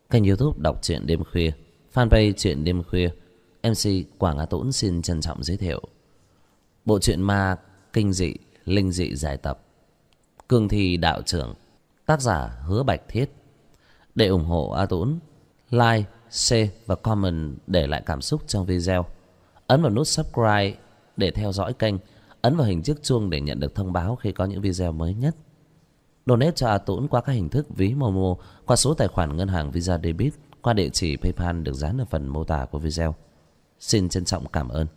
Kênh YouTube đọc truyện đêm khuya, fanpage truyện đêm khuya. MC Quảng Á Tũng xin trân trọng giới thiệu bộ truyện ma kinh dị, linh dị giải tập Cương Thi Đạo Trưởng, tác giả Hứa Bạch Thiết. Để ủng hộ A Tũng, like, share và comment để lại cảm xúc trong video. Ấn vào nút subscribe để theo dõi kênh. Ấn vào hình chiếc chuông để nhận được thông báo khi có những video mới nhất. Donate cho A Tũng qua các hình thức ví Momo, qua số tài khoản ngân hàng Visa Debit, qua địa chỉ PayPal được dán ở phần mô tả của video. Xin trân trọng cảm ơn.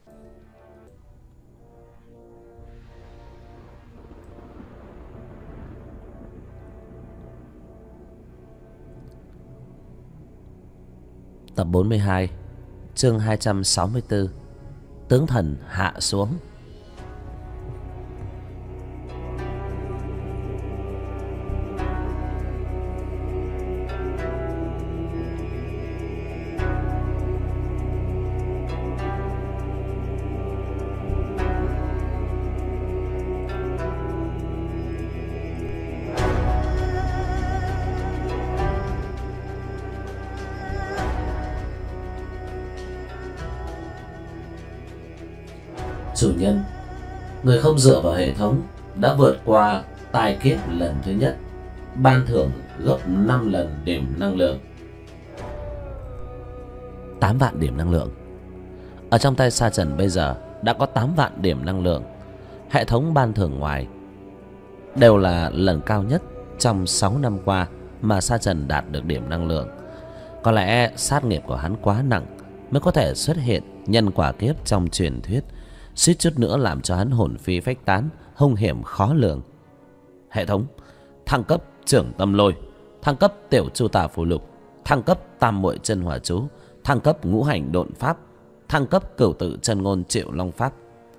Tập 42, chương 264. Tướng thần hạ xuống. Chủ nhân, người không dựa vào hệ thống đã vượt qua tai kiếp lần thứ nhất, ban thưởng gấp 5 lần điểm năng lượng. 8 vạn điểm năng lượng. Ở trong tay Sa Trần bây giờ đã có 8 vạn điểm năng lượng. Hệ thống ban thưởng ngoài đều là lần cao nhất trong 6 năm qua mà Sa Trần đạt được điểm năng lượng. Có lẽ sát nghiệp của hắn quá nặng mới có thể xuất hiện nhân quả kiếp trong truyền thuyết, suýt chút nữa làm cho hắn hồn phi phách tán, hung hiểm khó lường. Hệ thống thăng cấp trưởng tâm lôi, thăng cấp tiểu chu tà phù lục, thăng cấp tam muội chân hỏa chú, thăng cấp ngũ hành độn pháp, thăng cấp cửu tự chân ngôn triệu long pháp.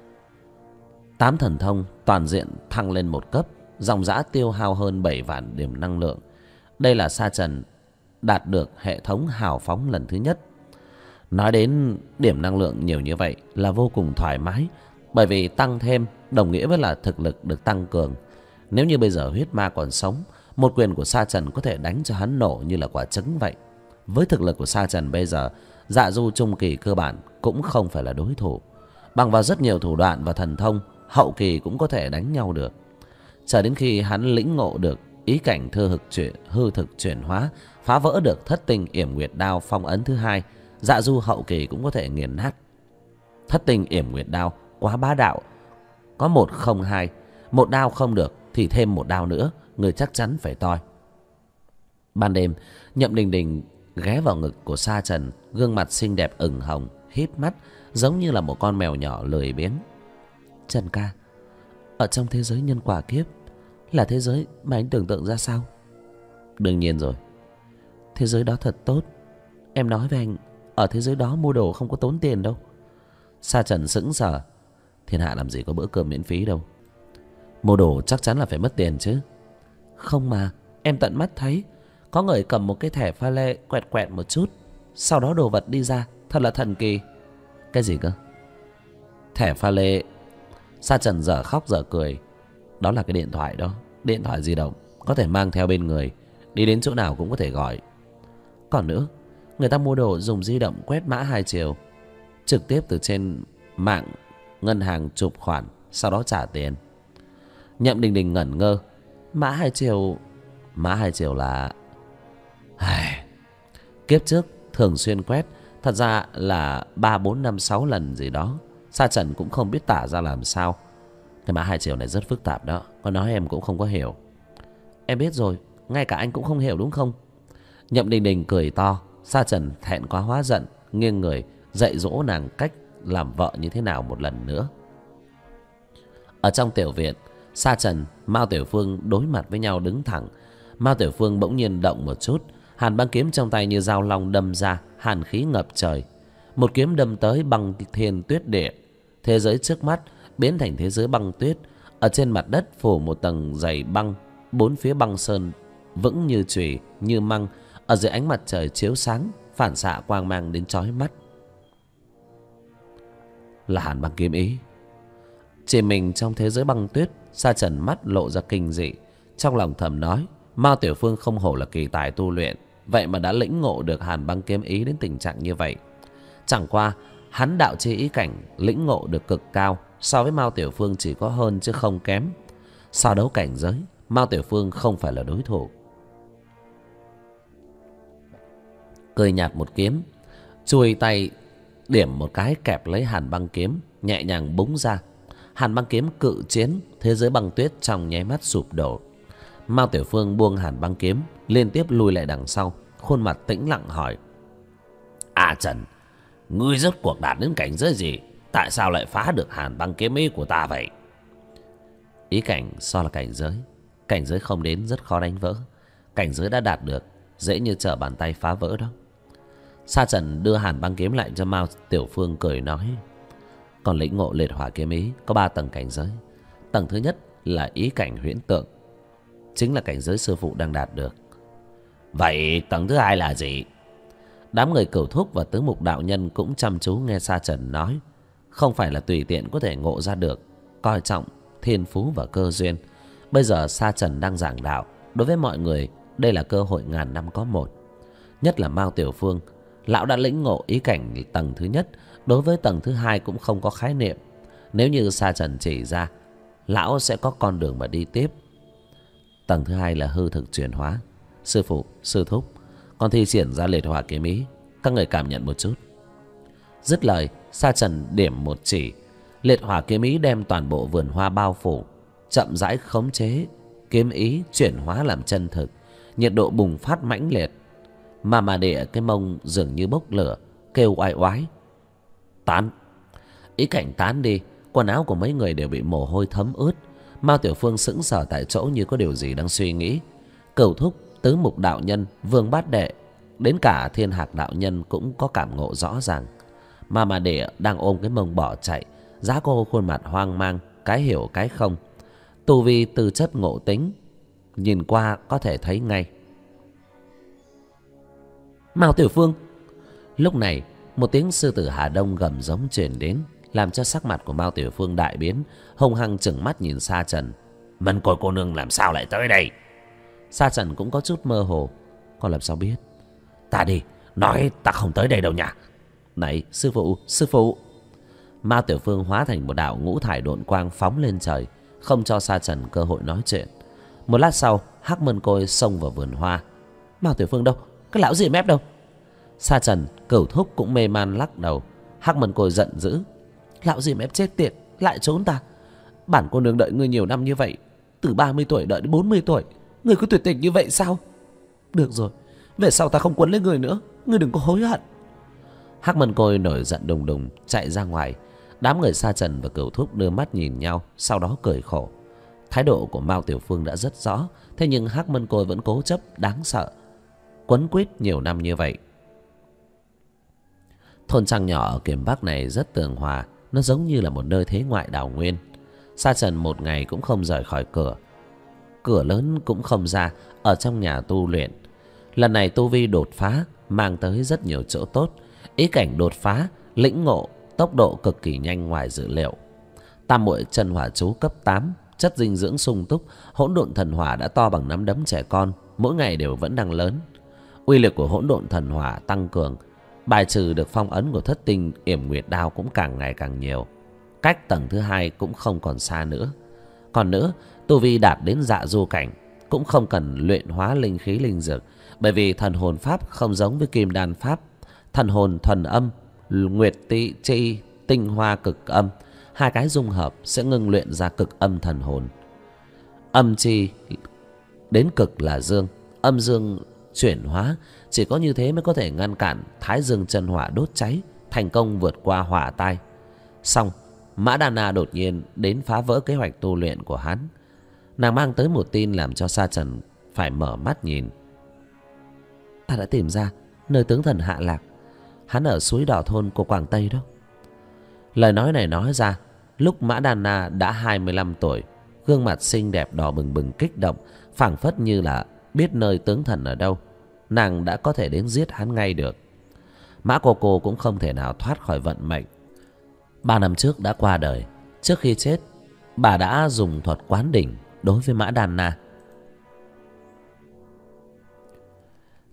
8 thần thông toàn diện thăng lên một cấp, dòng dã tiêu hao hơn 7 vạn điểm năng lượng. Đây là Sa Trần đạt được hệ thống hào phóng lần thứ nhất. Nói đến điểm năng lượng nhiều như vậy là vô cùng thoải mái, bởi vì tăng thêm đồng nghĩa với là thực lực được tăng cường. Nếu như bây giờ huyết ma còn sống, một quyền của Sa Trần có thể đánh cho hắn nổ như là quả trứng vậy. Với thực lực của Sa Trần bây giờ, Dạ Du trung kỳ cơ bản cũng không phải là đối thủ. Bằng vào rất nhiều thủ đoạn và thần thông, hậu kỳ cũng có thể đánh nhau được. Chờ đến khi hắn lĩnh ngộ được ý cảnh hư thực chuyển hóa, phá vỡ được thất tinh yểm nguyệt đao phong ấn thứ hai, Dạ Du hậu kỳ cũng có thể nghiền nát. Thất tinh yểm nguyệt đao quá bá đạo, có 1 không 2, một đao không được thì thêm một đao nữa, người chắc chắn phải toi. Ban đêm, Nhậm Đình Đình ghé vào ngực của Sa Trần, gương mặt xinh đẹp ửng hồng, híp mắt giống như là một con mèo nhỏ lười biếng. Trần ca, ở trong thế giới nhân quả kiếp là thế giới mà anh tưởng tượng ra sao? Đương nhiên rồi, thế giới đó thật tốt. Em nói với anh, ở thế giới đó mua đồ không có tốn tiền đâu. Sa Trần sững sờ. Thiên hạ làm gì có bữa cơm miễn phí đâu. Mua đồ chắc chắn là phải mất tiền chứ. Không mà, em tận mắt thấy có người cầm một cái thẻ pha lê quẹt quẹt một chút, sau đó đồ vật đi ra, thật là thần kỳ. Cái gì cơ? Thẻ pha lê? Sa Trần dở khóc dở cười. Đó là cái điện thoại đó, điện thoại di động, có thể mang theo bên người, đi đến chỗ nào cũng có thể gọi. Còn nữa, người ta mua đồ dùng di động quét mã 2 chiều, trực tiếp từ trên mạng ngân hàng chụp khoản, sau đó trả tiền. Nhậm Đình Đình ngẩn ngơ. Mã 2 chiều? Mã 2 chiều là... Kiếp trước thường xuyên quét, thật ra là 3, 4, 5, 6 lần gì đó. Sa Trần cũng không biết tả ra làm sao. Cái mã 2 chiều này rất phức tạp đó, có nói em cũng không có hiểu. Em biết rồi, ngay cả anh cũng không hiểu đúng không? Nhậm Đình Đình cười to. Sa Trần thẹn quá hóa giận, nghiêng người dạy dỗ nàng cách làm vợ như thế nào một lần nữa. Ở trong tiểu viện, Sa Trần, Mao Tiểu Phương đối mặt với nhau đứng thẳng. Mao Tiểu Phương bỗng nhiên động một chút, hàn băng kiếm trong tay như dao long đâm ra, hàn khí ngập trời. Một kiếm đâm tới băng thiên tuyết địa. Thế giới trước mắt biến thành thế giới băng tuyết. Ở trên mặt đất phủ một tầng dày băng, bốn phía băng sơn vững như chùy, như măng. Ở dưới ánh mặt trời chiếu sáng, phản xạ quang mang đến chói mắt. Là hàn băng kiếm ý. Chỉ mình trong thế giới băng tuyết, Sa Trần mắt lộ ra kinh dị, trong lòng thầm nói: Mao Tiểu Phương không hổ là kỳ tài tu luyện, vậy mà đã lĩnh ngộ được Hàn Băng kiếm ý đến tình trạng như vậy. Chẳng qua hắn đạo chi ý cảnh lĩnh ngộ được cực cao, so với Mao Tiểu Phương chỉ có hơn chứ không kém. So đấu cảnh giới, Mao Tiểu Phương không phải là đối thủ. Cười nhạt một kiếm, chuôi tay điểm một cái kẹp lấy Hàn Băng kiếm, nhẹ nhàng búng ra. Hàn Băng kiếm cự chiến, thế giới băng tuyết trong nháy mắt sụp đổ. Mao Tiểu Phương buông Hàn Băng kiếm, liên tiếp lùi lại đằng sau, khuôn mặt tĩnh lặng hỏi: A Trần, ngươi rốt cuộc đạt đến cảnh giới gì? Tại sao lại phá được Hàn Băng kiếm ý của ta vậy? Ý cảnh so là cảnh giới không đến rất khó đánh vỡ. Cảnh giới đã đạt được dễ như trở bàn tay phá vỡ đó. Sa Trần đưa Hàn Băng kiếm lại cho Mao Tiểu Phương, cười nói: còn lĩnh ngộ liệt hỏa kiếm ý có 3 tầng cảnh giới. Tầng thứ nhất là ý cảnh huyễn tượng, chính là cảnh giới sư phụ đang đạt được. Vậy tầng thứ hai là gì? Đám người Cửu Thúc và Tứ Mục đạo nhân cũng chăm chú nghe Sa Trần nói. Không phải là tùy tiện có thể ngộ ra được, coi trọng thiên phú và cơ duyên. Bây giờ Sa Trần đang giảng đạo, đối với mọi người đây là cơ hội ngàn năm có một. Nhất là Mao Tiểu Phương, lão đã lĩnh ngộ ý cảnh tầng thứ nhất, đối với tầng thứ hai cũng không có khái niệm. Nếu như Sa Trần chỉ ra, lão sẽ có con đường mà đi tiếp. Tầng thứ hai là hư thực chuyển hóa. Sư phụ, sư thúc, con thi triển ra liệt hỏa kiếm ý, các người cảm nhận một chút. Dứt lời, Sa Trần điểm một chỉ, liệt hỏa kiếm ý đem toàn bộ vườn hoa bao phủ, chậm rãi khống chế kiếm ý chuyển hóa làm chân thực. Nhiệt độ bùng phát mãnh liệt, mà địa cái mông dường như bốc lửa, kêu oai oái. Tán. Ý cảnh tán đi, quần áo của mấy người đều bị mồ hôi thấm ướt. Mao Tiểu Phương sững sờ tại chỗ như có điều gì đang suy nghĩ. Cửu Thúc, Tứ Mục đạo nhân, Vương Bát Đệ, đến cả Thiên Hạc đạo nhân cũng có cảm ngộ rõ ràng. Mà địa đang ôm cái mông bỏ chạy, giá cô khuôn mặt hoang mang, cái hiểu cái không. Tu vi tư chất ngộ tính, nhìn qua có thể thấy ngay. Mao Tiểu Phương. Lúc này một tiếng sư tử Hà Đông gầm giống truyền đến, làm cho sắc mặt của Mao Tiểu Phương đại biến, hung hăng trừng mắt nhìn Sa Trần. Mân Côi cô nương làm sao lại tới đây? Sa Trần cũng có chút mơ hồ. Con làm sao biết? Ta đi, nói ta không tới đây đâu nhỉ. Này sư phụ, sư phụ. Mao Tiểu Phương hóa thành một đạo ngũ thải độn quang phóng lên trời, không cho Sa Trần cơ hội nói chuyện. Một lát sau, Hắc Mân Côi xông vào vườn hoa. Mao Tiểu Phương đâu? Cái lão gì mép đâu? Sa Trần, Cửu Thúc cũng mê man lắc đầu. Hắc Mân Côi giận dữ. Lão gì mép chết tiệt, lại trốn ta. Bản cô nương đợi ngươi nhiều năm như vậy, từ 30 tuổi đợi đến 40 tuổi, ngươi cứ tuyệt tình như vậy sao? Được rồi, về sau ta không quấn lấy ngươi nữa, ngươi đừng có hối hận. Hắc Mân Côi nổi giận đùng đùng chạy ra ngoài. Đám người Sa Trần và Cửu Thúc đưa mắt nhìn nhau, sau đó cười khổ. Thái độ của Mao Tiểu Phương đã rất rõ, thế nhưng Hắc Mân Côi vẫn cố chấp đáng sợ, quấn quýt nhiều năm như vậy. Thôn trang nhỏ ở Kiềm Bắc này rất tường hòa, nó giống như là một nơi thế ngoại đào nguyên. Sa Trần một ngày cũng không rời khỏi cửa, cửa lớn cũng không ra, ở trong nhà tu luyện. Lần này tu vi đột phá mang tới rất nhiều chỗ tốt. Ý cảnh đột phá, lĩnh ngộ tốc độ cực kỳ nhanh ngoài dự liệu. Tam muội chân hỏa chú cấp 8, chất dinh dưỡng sung túc, hỗn độn thần hỏa đã to bằng nắm đấm trẻ con, mỗi ngày đều vẫn đang lớn. Uy lực của hỗn độn thần hỏa tăng cường, bài trừ được phong ấn của thất tinh yểm nguyệt đao cũng càng ngày càng nhiều. Cách tầng thứ hai cũng không còn xa nữa. Còn nữa, tu vi đạt đến dạ du cảnh cũng không cần luyện hóa linh khí linh dược, bởi vì thần hồn pháp không giống với kim đan pháp. Thần hồn thuần âm, nguyệt tị chi tinh hoa cực âm, hai cái dung hợp sẽ ngưng luyện ra cực âm thần hồn. Âm chi đến cực là dương, âm dương chuyển hóa, chỉ có như thế mới có thể ngăn cản thái dương chân hỏa đốt cháy, thành công vượt qua hỏa tai. Xong, Mã Đà Na đột nhiên đến phá vỡ kế hoạch tu luyện của hắn. Nàng mang tới một tin làm cho Sa Trần phải mở mắt nhìn. Ta đã tìm ra nơi tướng thần hạ lạc, hắn ở suối đỏ thôn của Quảng Tây đó. Lời nói này nói ra lúc Mã Đà Na đã 25 tuổi, gương mặt xinh đẹp đỏ bừng bừng kích động, phảng phất như là biết nơi tướng thần ở đâu, nàng đã có thể đến giết hắn ngay được. Mã cô cũng không thể nào thoát khỏi vận mệnh. 3 năm trước đã qua đời. Trước khi chết, bà đã dùng thuật quán đỉnh đối với Mã Đàn Na.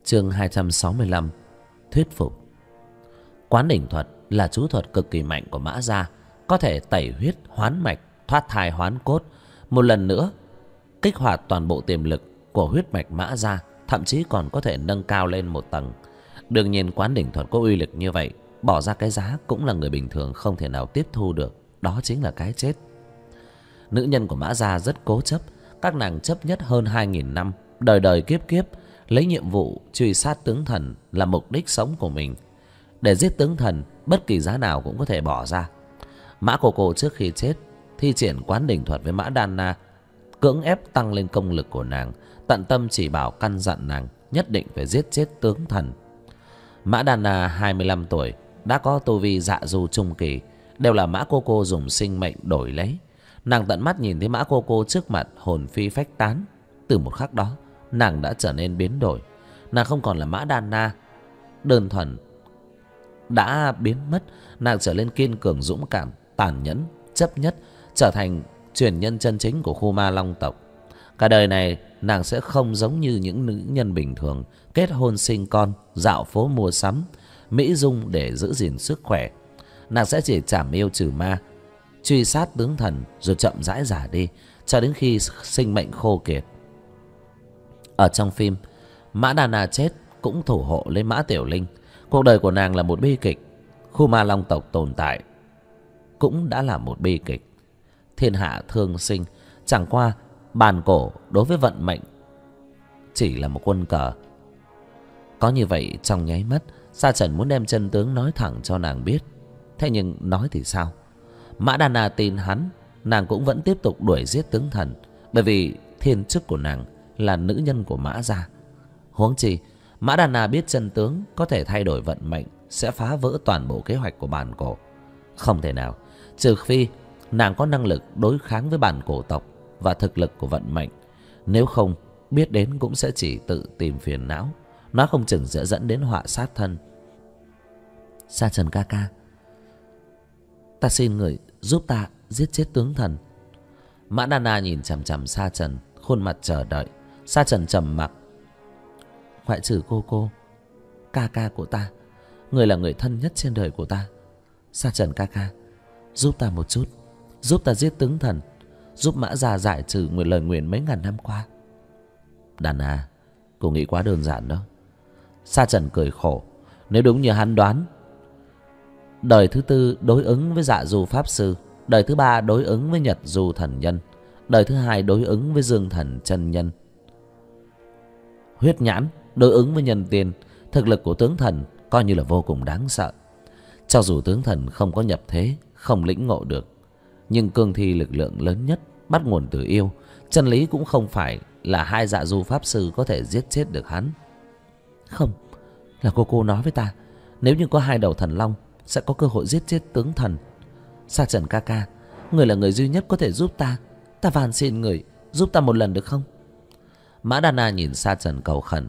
Chương 265. Thuyết phục. Quán đỉnh thuật là chú thuật cực kỳ mạnh của Mã Gia, có thể tẩy huyết, hoán mạch, thoát thai hoán cốt, một lần nữa kích hoạt toàn bộ tiềm lực của huyết mạch Mã Gia, thậm chí còn có thể nâng cao lên một tầng. Đương nhiên quán đỉnh thuật có uy lực như vậy, bỏ ra cái giá cũng là người bình thường không thể nào tiếp thu được, đó chính là cái chết. Nữ nhân của Mã Gia rất cố chấp, các nàng chấp nhất hơn 2.000 năm, đời đời kiếp kiếp lấy nhiệm vụ truy sát tướng thần là mục đích sống của mình. Để giết tướng thần, bất kỳ giá nào cũng có thể bỏ ra. Mã Cô Cô trước khi chết thi triển quán đỉnh thuật với Mã Đan Na, cưỡng ép tăng lên công lực của nàng, tận tâm chỉ bảo căn dặn nàng nhất định phải giết chết tướng thần. Mã Đan Na 25 tuổi, đã có tu vi dạ du trung kỳ, đều là Mã Cô Cô dùng sinh mệnh đổi lấy. Nàng tận mắt nhìn thấy Mã Cô Cô trước mặt hồn phi phách tán. Từ một khắc đó, nàng đã trở nên biến đổi. Nàng không còn là Mã Đan Na đơn thuần đã biến mất, nàng trở nên kiên cường, dũng cảm, tàn nhẫn, chấp nhất, trở thành truyền nhân chân chính của khu Ma Long tộc. Cả đời này nàng sẽ không giống như những nữ nhân bình thường, kết hôn sinh con, dạo phố mua sắm, mỹ dung để giữ gìn sức khỏe. Nàng sẽ chỉ trảm yêu trừ ma, truy sát tướng thần, rồi chậm rãi già đi cho đến khi sinh mệnh khô kiệt. Ở trong phim, Mã Đan Na chết cũng thủ hộ lấy Mã Tiểu Linh. Cuộc đời của nàng là một bi kịch. Khu Ma Long tộc tồn tại cũng đã là một bi kịch. Thiên hạ thương sinh, chẳng qua bàn cổ đối với vận mệnh chỉ là một quân cờ. Có như vậy trong nháy mắt, Sa Trần muốn đem chân tướng nói thẳng cho nàng biết. Thế nhưng nói thì sao? Mã Đan Na tin hắn, nàng cũng vẫn tiếp tục đuổi giết tướng thần, bởi vì thiên chức của nàng là nữ nhân của Mã Gia. Huống chi Mã Đan Na biết chân tướng có thể thay đổi vận mệnh, sẽ phá vỡ toàn bộ kế hoạch của bản cổ. Không thể nào, trừ phi nàng có năng lực đối kháng với bản cổ tộc và thực lực của vận mệnh. Nếu không, biết đến cũng sẽ chỉ tự tìm phiền não, nó không chừng sẽ dẫn đến họa sát thân. Sa Trần ca ca, ta xin người giúp ta giết chết tướng thần. Mã Đan Na nhìn chằm chằm Sa Trần, khuôn mặt chờ đợi. Sa Trần trầm mặc. Ngoại trừ cô, ca ca của ta, người là người thân nhất trên đời của ta. Sa Trần ca ca, giúp ta một chút, giúp ta giết tướng thần, giúp Mã Gia giải trừ một lời nguyền mấy ngàn năm qua. Đàn à, cô nghĩ quá đơn giản đó. Sa Trần cười khổ. Nếu đúng như hắn đoán, đời thứ tư đối ứng với Dạ Du Pháp Sư, đời thứ ba đối ứng với Nhật Du Thần Nhân, đời thứ hai đối ứng với Dương Thần Chân Nhân, Huyết Nhãn đối ứng với Nhân Tiên. Thực lực của tướng thần coi như là vô cùng đáng sợ. Cho dù tướng thần không có nhập thế, không lĩnh ngộ được, nhưng cương thi lực lượng lớn nhất bắt nguồn từ yêu. Chân lý cũng không phải là hai Dạ Du Pháp Sư có thể giết chết được hắn. Không, là cô nói với ta, nếu như có hai đầu thần long sẽ có cơ hội giết chết tướng thần. Sa Trần ca ca, người là người duy nhất có thể giúp ta. Ta van xin người giúp ta một lần được không? Mã Đan Na nhìn Sa Trần cầu khẩn.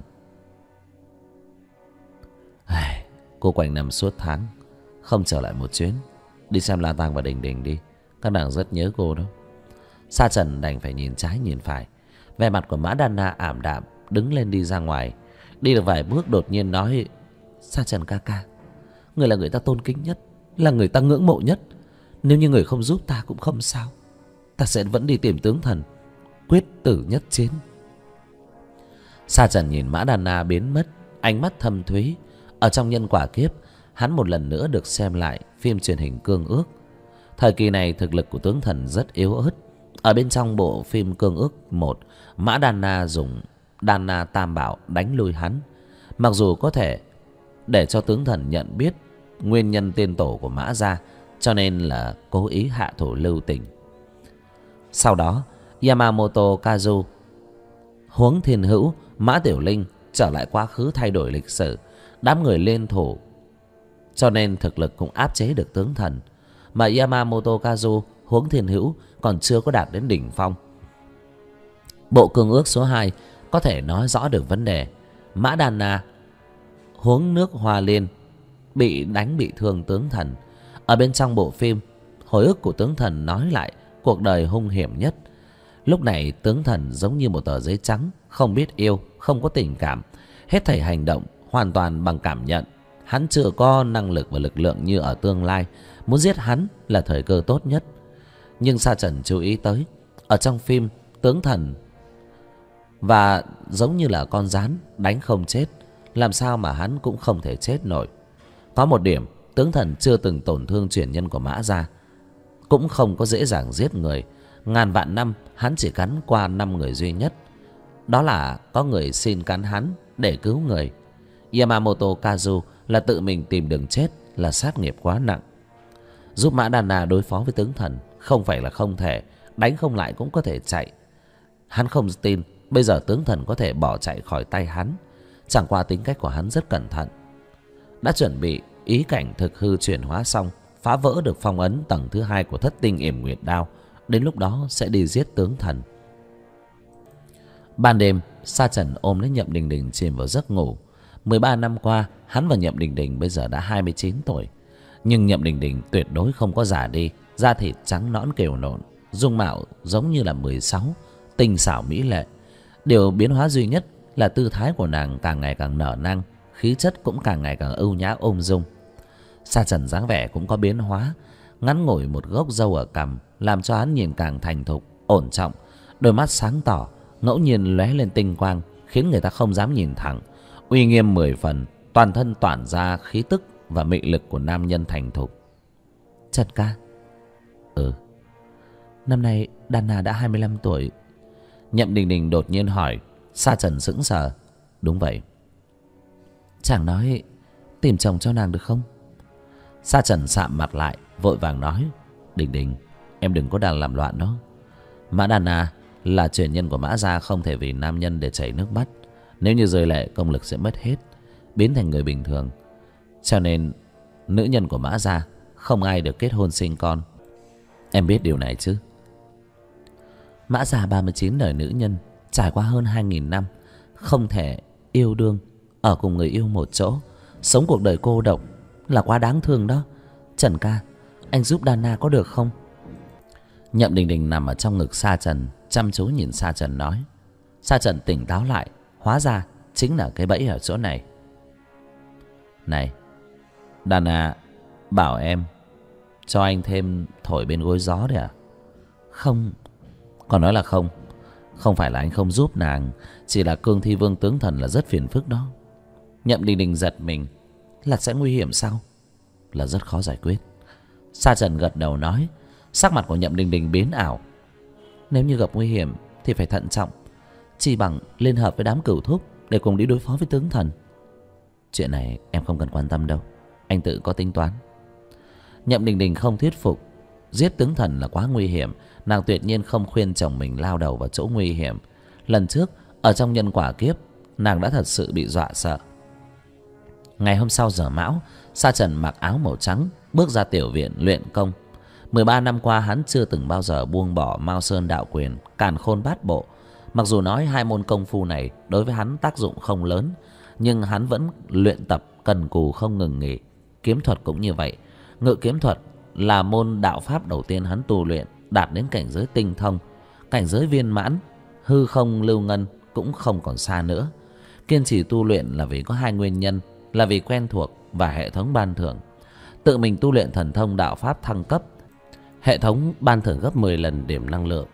Cô quanh nằm suốt tháng không trở lại một chuyến. Đi xem La Tang và Đình Đình đi, các nàng rất nhớ cô đó. Sa Trần đành phải nhìn trái nhìn phải. Vẻ mặt của Mã Đan Na ảm đạm, đứng lên đi ra ngoài. Đi được vài bước đột nhiên nói, Sa Trần ca ca, người là người ta tôn kính nhất, là người ta ngưỡng mộ nhất. Nếu như người không giúp ta cũng không sao, ta sẽ vẫn đi tìm tướng thần, quyết tử nhất chiến. Sa Trần nhìn Mã Đan Na biến mất, ánh mắt thâm thúy. Ở trong nhân quả kiếp, hắn một lần nữa được xem lại phim truyền hình Cương Ước. Thời kỳ này thực lực của tướng thần rất yếu ớt. Ở bên trong bộ phim Cương Ước 1, Mã Đan Na dùng Đan Na Tam Bảo đánh lui hắn. Mặc dù có thể để cho tướng thần nhận biết nguyên nhân tiên tổ của Mã Gia, cho nên là cố ý hạ thủ lưu tình. Sau đó Yamamoto Kazu, Huống Thiên Hữu, Mã Tiểu Linh trở lại quá khứ thay đổi lịch sử. Đám người liên thủ, cho nên thực lực cũng áp chế được tướng thần. Mà Yamamoto Kazu, Huống Thiên Hữu còn chưa có đạt đến đỉnh phong. Bộ Cương Ước số 2 có thể nói rõ được vấn đề. Mã Đan Na, Huống Nước Hoa Liên bị đánh bị thương tướng thần. Ở bên trong bộ phim, hồi ức của tướng thần nói lại cuộc đời hung hiểm nhất. Lúc này tướng thần giống như một tờ giấy trắng, không biết yêu, không có tình cảm. Hết thảy hành động hoàn toàn bằng cảm nhận. Hắn chưa có năng lực và lực lượng như ở tương lai. Muốn giết hắn là thời cơ tốt nhất. Nhưng Sa Trần chú ý tới, ở trong phim tướng thần và giống như là con gián đánh không chết, làm sao mà hắn cũng không thể chết nổi. Có một điểm, tướng thần chưa từng tổn thương truyền nhân của Mã Gia, cũng không có dễ dàng giết người. Ngàn vạn năm hắn chỉ cắn qua 5 người duy nhất. Đó là có người xin cắn hắn để cứu người. Yamamoto Kazu là tự mình tìm đường chết, là sát nghiệp quá nặng. Giúp Mã Đàn Na đối phó với tướng thần không phải là không thể, đánh không lại cũng có thể chạy. Hắn không tin bây giờ tướng thần có thể bỏ chạy khỏi tay hắn. Chẳng qua tính cách của hắn rất cẩn thận. Đã chuẩn bị ý cảnh thực hư chuyển hóa xong, phá vỡ được phong ấn tầng thứ 2 của Thất Tinh Yểm Nguyệt Đao. Đến lúc đó sẽ đi giết tướng thần. Ban đêm, Sa Trần ôm lấy Nhậm Đình Đình chìm vào giấc ngủ. 13 năm qua, hắn và Nhậm Đình Đình bây giờ đã 29 tuổi. Nhưng Nhậm Đình Đình tuyệt đối không có già đi. Da thịt trắng nõn kiều nộn, dung mạo giống như là 16, tinh xảo mỹ lệ. Điều biến hóa duy nhất là tư thái của nàng càng ngày càng nở năng, khí chất cũng càng ngày càng ưu nhã ung dung. Sa Trần dáng vẻ cũng có biến hóa, ngắn ngủi một gốc râu ở cằm làm cho hắn nhìn càng thành thục, ổn trọng. Đôi mắt sáng tỏ, ngẫu nhiên lóe lên tinh quang, khiến người ta không dám nhìn thẳng. Uy nghiêm 10 phần, toàn thân tản ra khí tức và mị lực của nam nhân thành thục. Trần ca. Năm nay Đan Na đã 25 tuổi. Nhậm Đình Đình đột nhiên hỏi. Sa Trần sững sờ. Đúng vậy. Chàng nói tìm chồng cho nàng được không? Sa Trần sạm mặt lại, vội vàng nói. Đình Đình, em đừng có đang làm loạn đó. Mã Đan Na là truyền nhân của Mã Gia, không thể vì nam nhân để chảy nước mắt. Nếu như rơi lệ, công lực sẽ mất hết, biến thành người bình thường. Cho nên nữ nhân của Mã Gia không ai được kết hôn sinh con. Em biết điều này chứ? Mã Gia 39 đời nữ nhân, trải qua hơn 2.000 năm, không thể yêu đương, ở cùng người yêu một chỗ, sống cuộc đời cô độc là quá đáng thương đó. Trần ca, anh giúp Đan Na có được không? Nhậm Đình Đình nằm ở trong ngực Sa Trần, chăm chú nhìn Sa Trần nói. Sa Trần tỉnh táo lại, hóa ra chính là cái bẫy ở chỗ này. Này, Đan Na bảo em cho anh thêm thổi bên gối gió đấy à? Không. Còn nói là không. Không phải là anh không giúp nàng, chỉ là cương thi vương tướng thần là rất phiền phức đó. Nhậm Đình Đình giật mình. Là sẽ nguy hiểm sao? Là rất khó giải quyết. Sa Trần gật đầu nói. Sắc mặt của Nhậm Đình Đình biến ảo. Nếu như gặp nguy hiểm thì phải thận trọng, chỉ bằng liên hợp với đám cửu thúc để cùng đi đối phó với tướng thần. Chuyện này em không cần quan tâm đâu, anh tự có tính toán. Nhậm Đình Đình không thuyết phục. Giết tướng thần là quá nguy hiểm. Nàng tuyệt nhiên không khuyên chồng mình lao đầu vào chỗ nguy hiểm. Lần trước ở trong nhân quả kiếp, nàng đã thật sự bị dọa sợ. Ngày hôm sau giờ mão, Sa Trần mặc áo màu trắng, bước ra tiểu viện luyện công. 13 năm qua hắn chưa từng bao giờ buông bỏ Mao Sơn đạo quyền, càn khôn bát bộ. Mặc dù nói hai môn công phu này đối với hắn tác dụng không lớn, nhưng hắn vẫn luyện tập cần cù không ngừng nghỉ. Kiếm thuật cũng như vậy. Ngự kiếm thuật là môn đạo pháp đầu tiên hắn tu luyện, đạt đến cảnh giới tinh thông, cảnh giới viên mãn. Hư không lưu ngân cũng không còn xa nữa. Kiên trì tu luyện là vì có hai nguyên nhân, là vì quen thuộc và hệ thống ban thưởng. Tự mình tu luyện thần thông đạo pháp thăng cấp, hệ thống ban thưởng gấp 10 lần điểm năng lượng.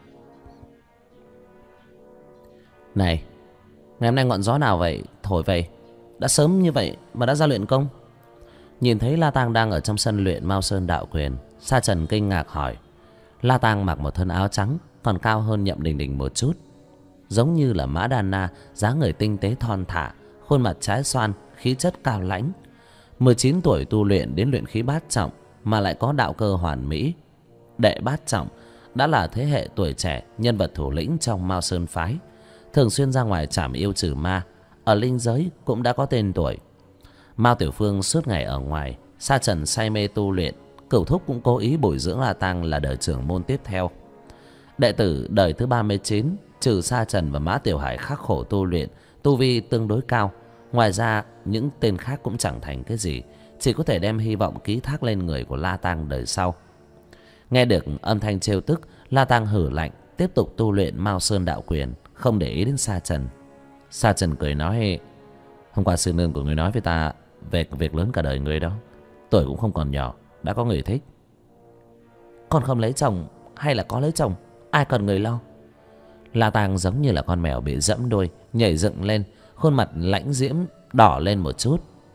Này, ngày hôm nay ngọn gió nào vậy, thổi vậy? Đã sớm như vậy mà đã ra luyện công? Nhìn thấy La Tang đang ở trong sân luyện Mao Sơn đạo quyền, Sa Trần kinh ngạc hỏi. La Tang mặc một thân áo trắng, còn cao hơn Nhậm Đình Đình một chút, giống như là Mã Đan Na, dáng người tinh tế thon thả, khuôn mặt trái xoan, khí chất cao lãnh. 19 tuổi tu luyện đến luyện khí bát trọng mà lại có đạo cơ hoàn mỹ. Đệ bát trọng đã là thế hệ tuổi trẻ, nhân vật thủ lĩnh trong Mao Sơn phái, thường xuyên ra ngoài trảm yêu trừ ma, ở linh giới cũng đã có tên tuổi. Mao Tiểu Phương suốt ngày ở ngoài, Sa Trần say mê tu luyện. Cửu thúc cũng cố ý bồi dưỡng La Tang là đời trưởng môn tiếp theo. Đệ tử đời thứ 39 trừ Sa Trần và Mã Tiểu Hải khắc khổ tu luyện, tu vi tương đối cao. Ngoài ra những tên khác cũng chẳng thành cái gì, chỉ có thể đem hy vọng ký thác lên người của La Tang đời sau. Nghe được âm thanh trêu tức, La Tang hử lạnh, tiếp tục tu luyện Mao Sơn đạo quyền, không để ý đến Sa Trần. Sa Trần cười nói. Hôm qua sư nương của người nói với ta về việc lớn cả đời người đó. Tuổi cũng không còn nhỏ, đã có người thích. Còn không lấy chồng, hay là có lấy chồng, ai cần người lo. La Tang giống như là con mèo bị dẫm đuôi, nhảy dựng lên, khuôn mặt lãnh diễm đỏ lên một chút.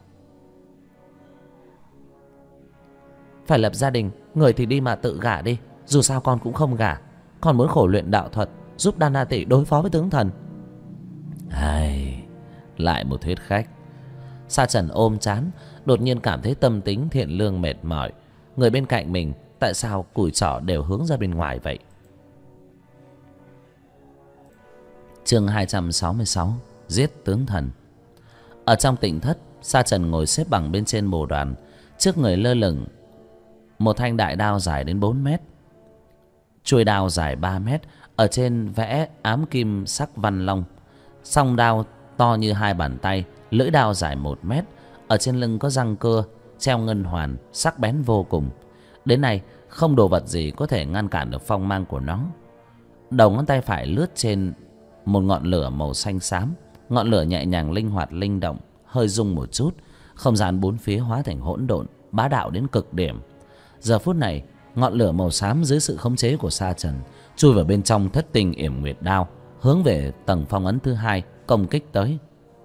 Phải lập gia đình, người thì đi mà tự gả đi. Dù sao con cũng không gả. Con muốn khổ luyện đạo thuật, giúp Đan Na tỷ đối phó với tướng thần. Ai, lại một thuyết khách. Sa Trần ôm trán, đột nhiên cảm thấy tâm tính thiện lương mệt mỏi. Người bên cạnh mình tại sao cùi trỏ đều hướng ra bên ngoài vậy? Chương 266, giết tướng thần. Ở trong Tịnh thất, Sa Trần ngồi xếp bằng bên trên bồ đoàn, trước người lơ lửng một thanh đại đao dài đến 4 mét, chuôi đao dài 3 mét, ở trên vẽ ám kim sắc văn long. Song đao to như 2 bàn tay, lưỡi đao dài 1 mét, ở trên lưng có răng cưa treo ngân hoàn sắc bén vô cùng. Đến nay không đồ vật gì có thể ngăn cản được phong mang của nó. Đầu ngón tay phải lướt trên một ngọn lửa màu xanh xám, ngọn lửa nhẹ nhàng linh hoạt linh động, hơi rung một chút, không gian bốn phía hóa thành hỗn độn, bá đạo đến cực điểm. Giờ phút này, ngọn lửa màu xám dưới sự khống chế của Sa Trần chui vào bên trong Thất Tinh Yểm Nguyệt Đao, hướng về tầng phong ấn thứ hai công kích tới.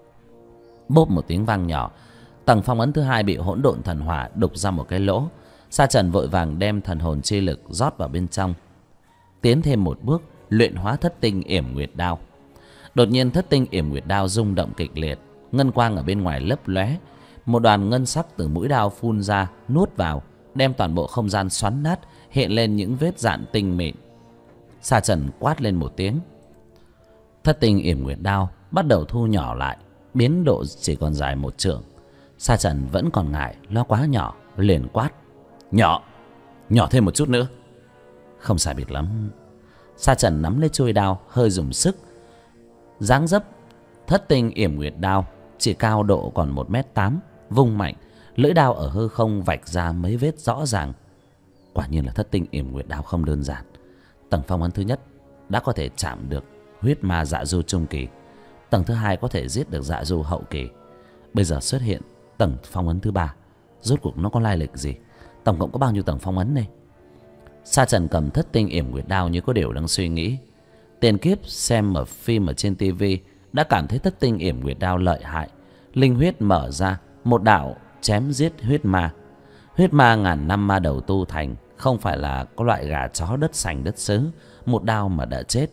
Bốp một tiếng vang nhỏ, tầng phong ấn thứ hai bị hỗn độn thần hỏa đục ra một cái lỗ. Sa Trần vội vàng đem thần hồn chi lực rót vào bên trong, tiến thêm một bước luyện hóa Thất Tinh Yểm Nguyệt Đao. Đột nhiên Thất Tinh Yểm Nguyệt Đao rung động kịch liệt, ngân quang ở bên ngoài lấp lóe, một đoàn ngân sắc từ mũi đao phun ra nuốt vào, đem toàn bộ không gian xoắn nát, hiện lên những vết dạn tinh mịn. Sa Trần quát lên một tiếng, Thất Tinh Yểm Nguyệt Đao bắt đầu thu nhỏ lại, biến độ chỉ còn dài 1 trượng. Sa Trần vẫn còn ngại nó quá nhỏ, liền quát, nhỏ thêm một chút nữa. Không sai biệt lắm. Sa Trần nắm lấy chuôi đao, hơi dùng sức, dáng dấp Thất Tinh Yểm Nguyệt Đao chỉ cao độ còn 1m8, vung mạnh, lưỡi đao ở hư không vạch ra mấy vết rõ ràng. Quả nhiên là Thất Tinh Yểm Nguyệt Đao không đơn giản. Tầng phong ấn thứ nhất đã có thể chạm được huyết ma Dạ Du trung kỳ, tầng thứ hai có thể giết được Dạ Du hậu kỳ. Bây giờ xuất hiện tầng phong ấn thứ ba, rốt cuộc nó có lai lịch gì? Tổng cộng có bao nhiêu tầng phong ấn này? Sa Trần cầm Thất Tinh Yểm Nguyệt Đao như có điều đang suy nghĩ. Tiền kiếp xem ở phim ở trên tivi đã cảm thấy Thất Tinh Yểm Nguyệt Đao lợi hại. Linh huyết mở ra, một đạo chém giết huyết ma. Huyết ma ngàn năm ma đầu tu thành, không phải là có loại gà chó đất sành đất sứ, một đao mà đã chết.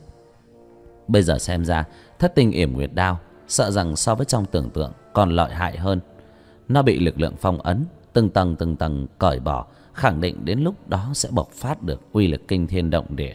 Bây giờ xem ra Thất Tinh Yểm Nguyệt Đao sợ rằng so với trong tưởng tượng còn lợi hại hơn. Nó bị lực lượng phong ấn từng tầng cởi bỏ, khẳng định đến lúc đó sẽ bộc phát được uy lực kinh thiên động địa.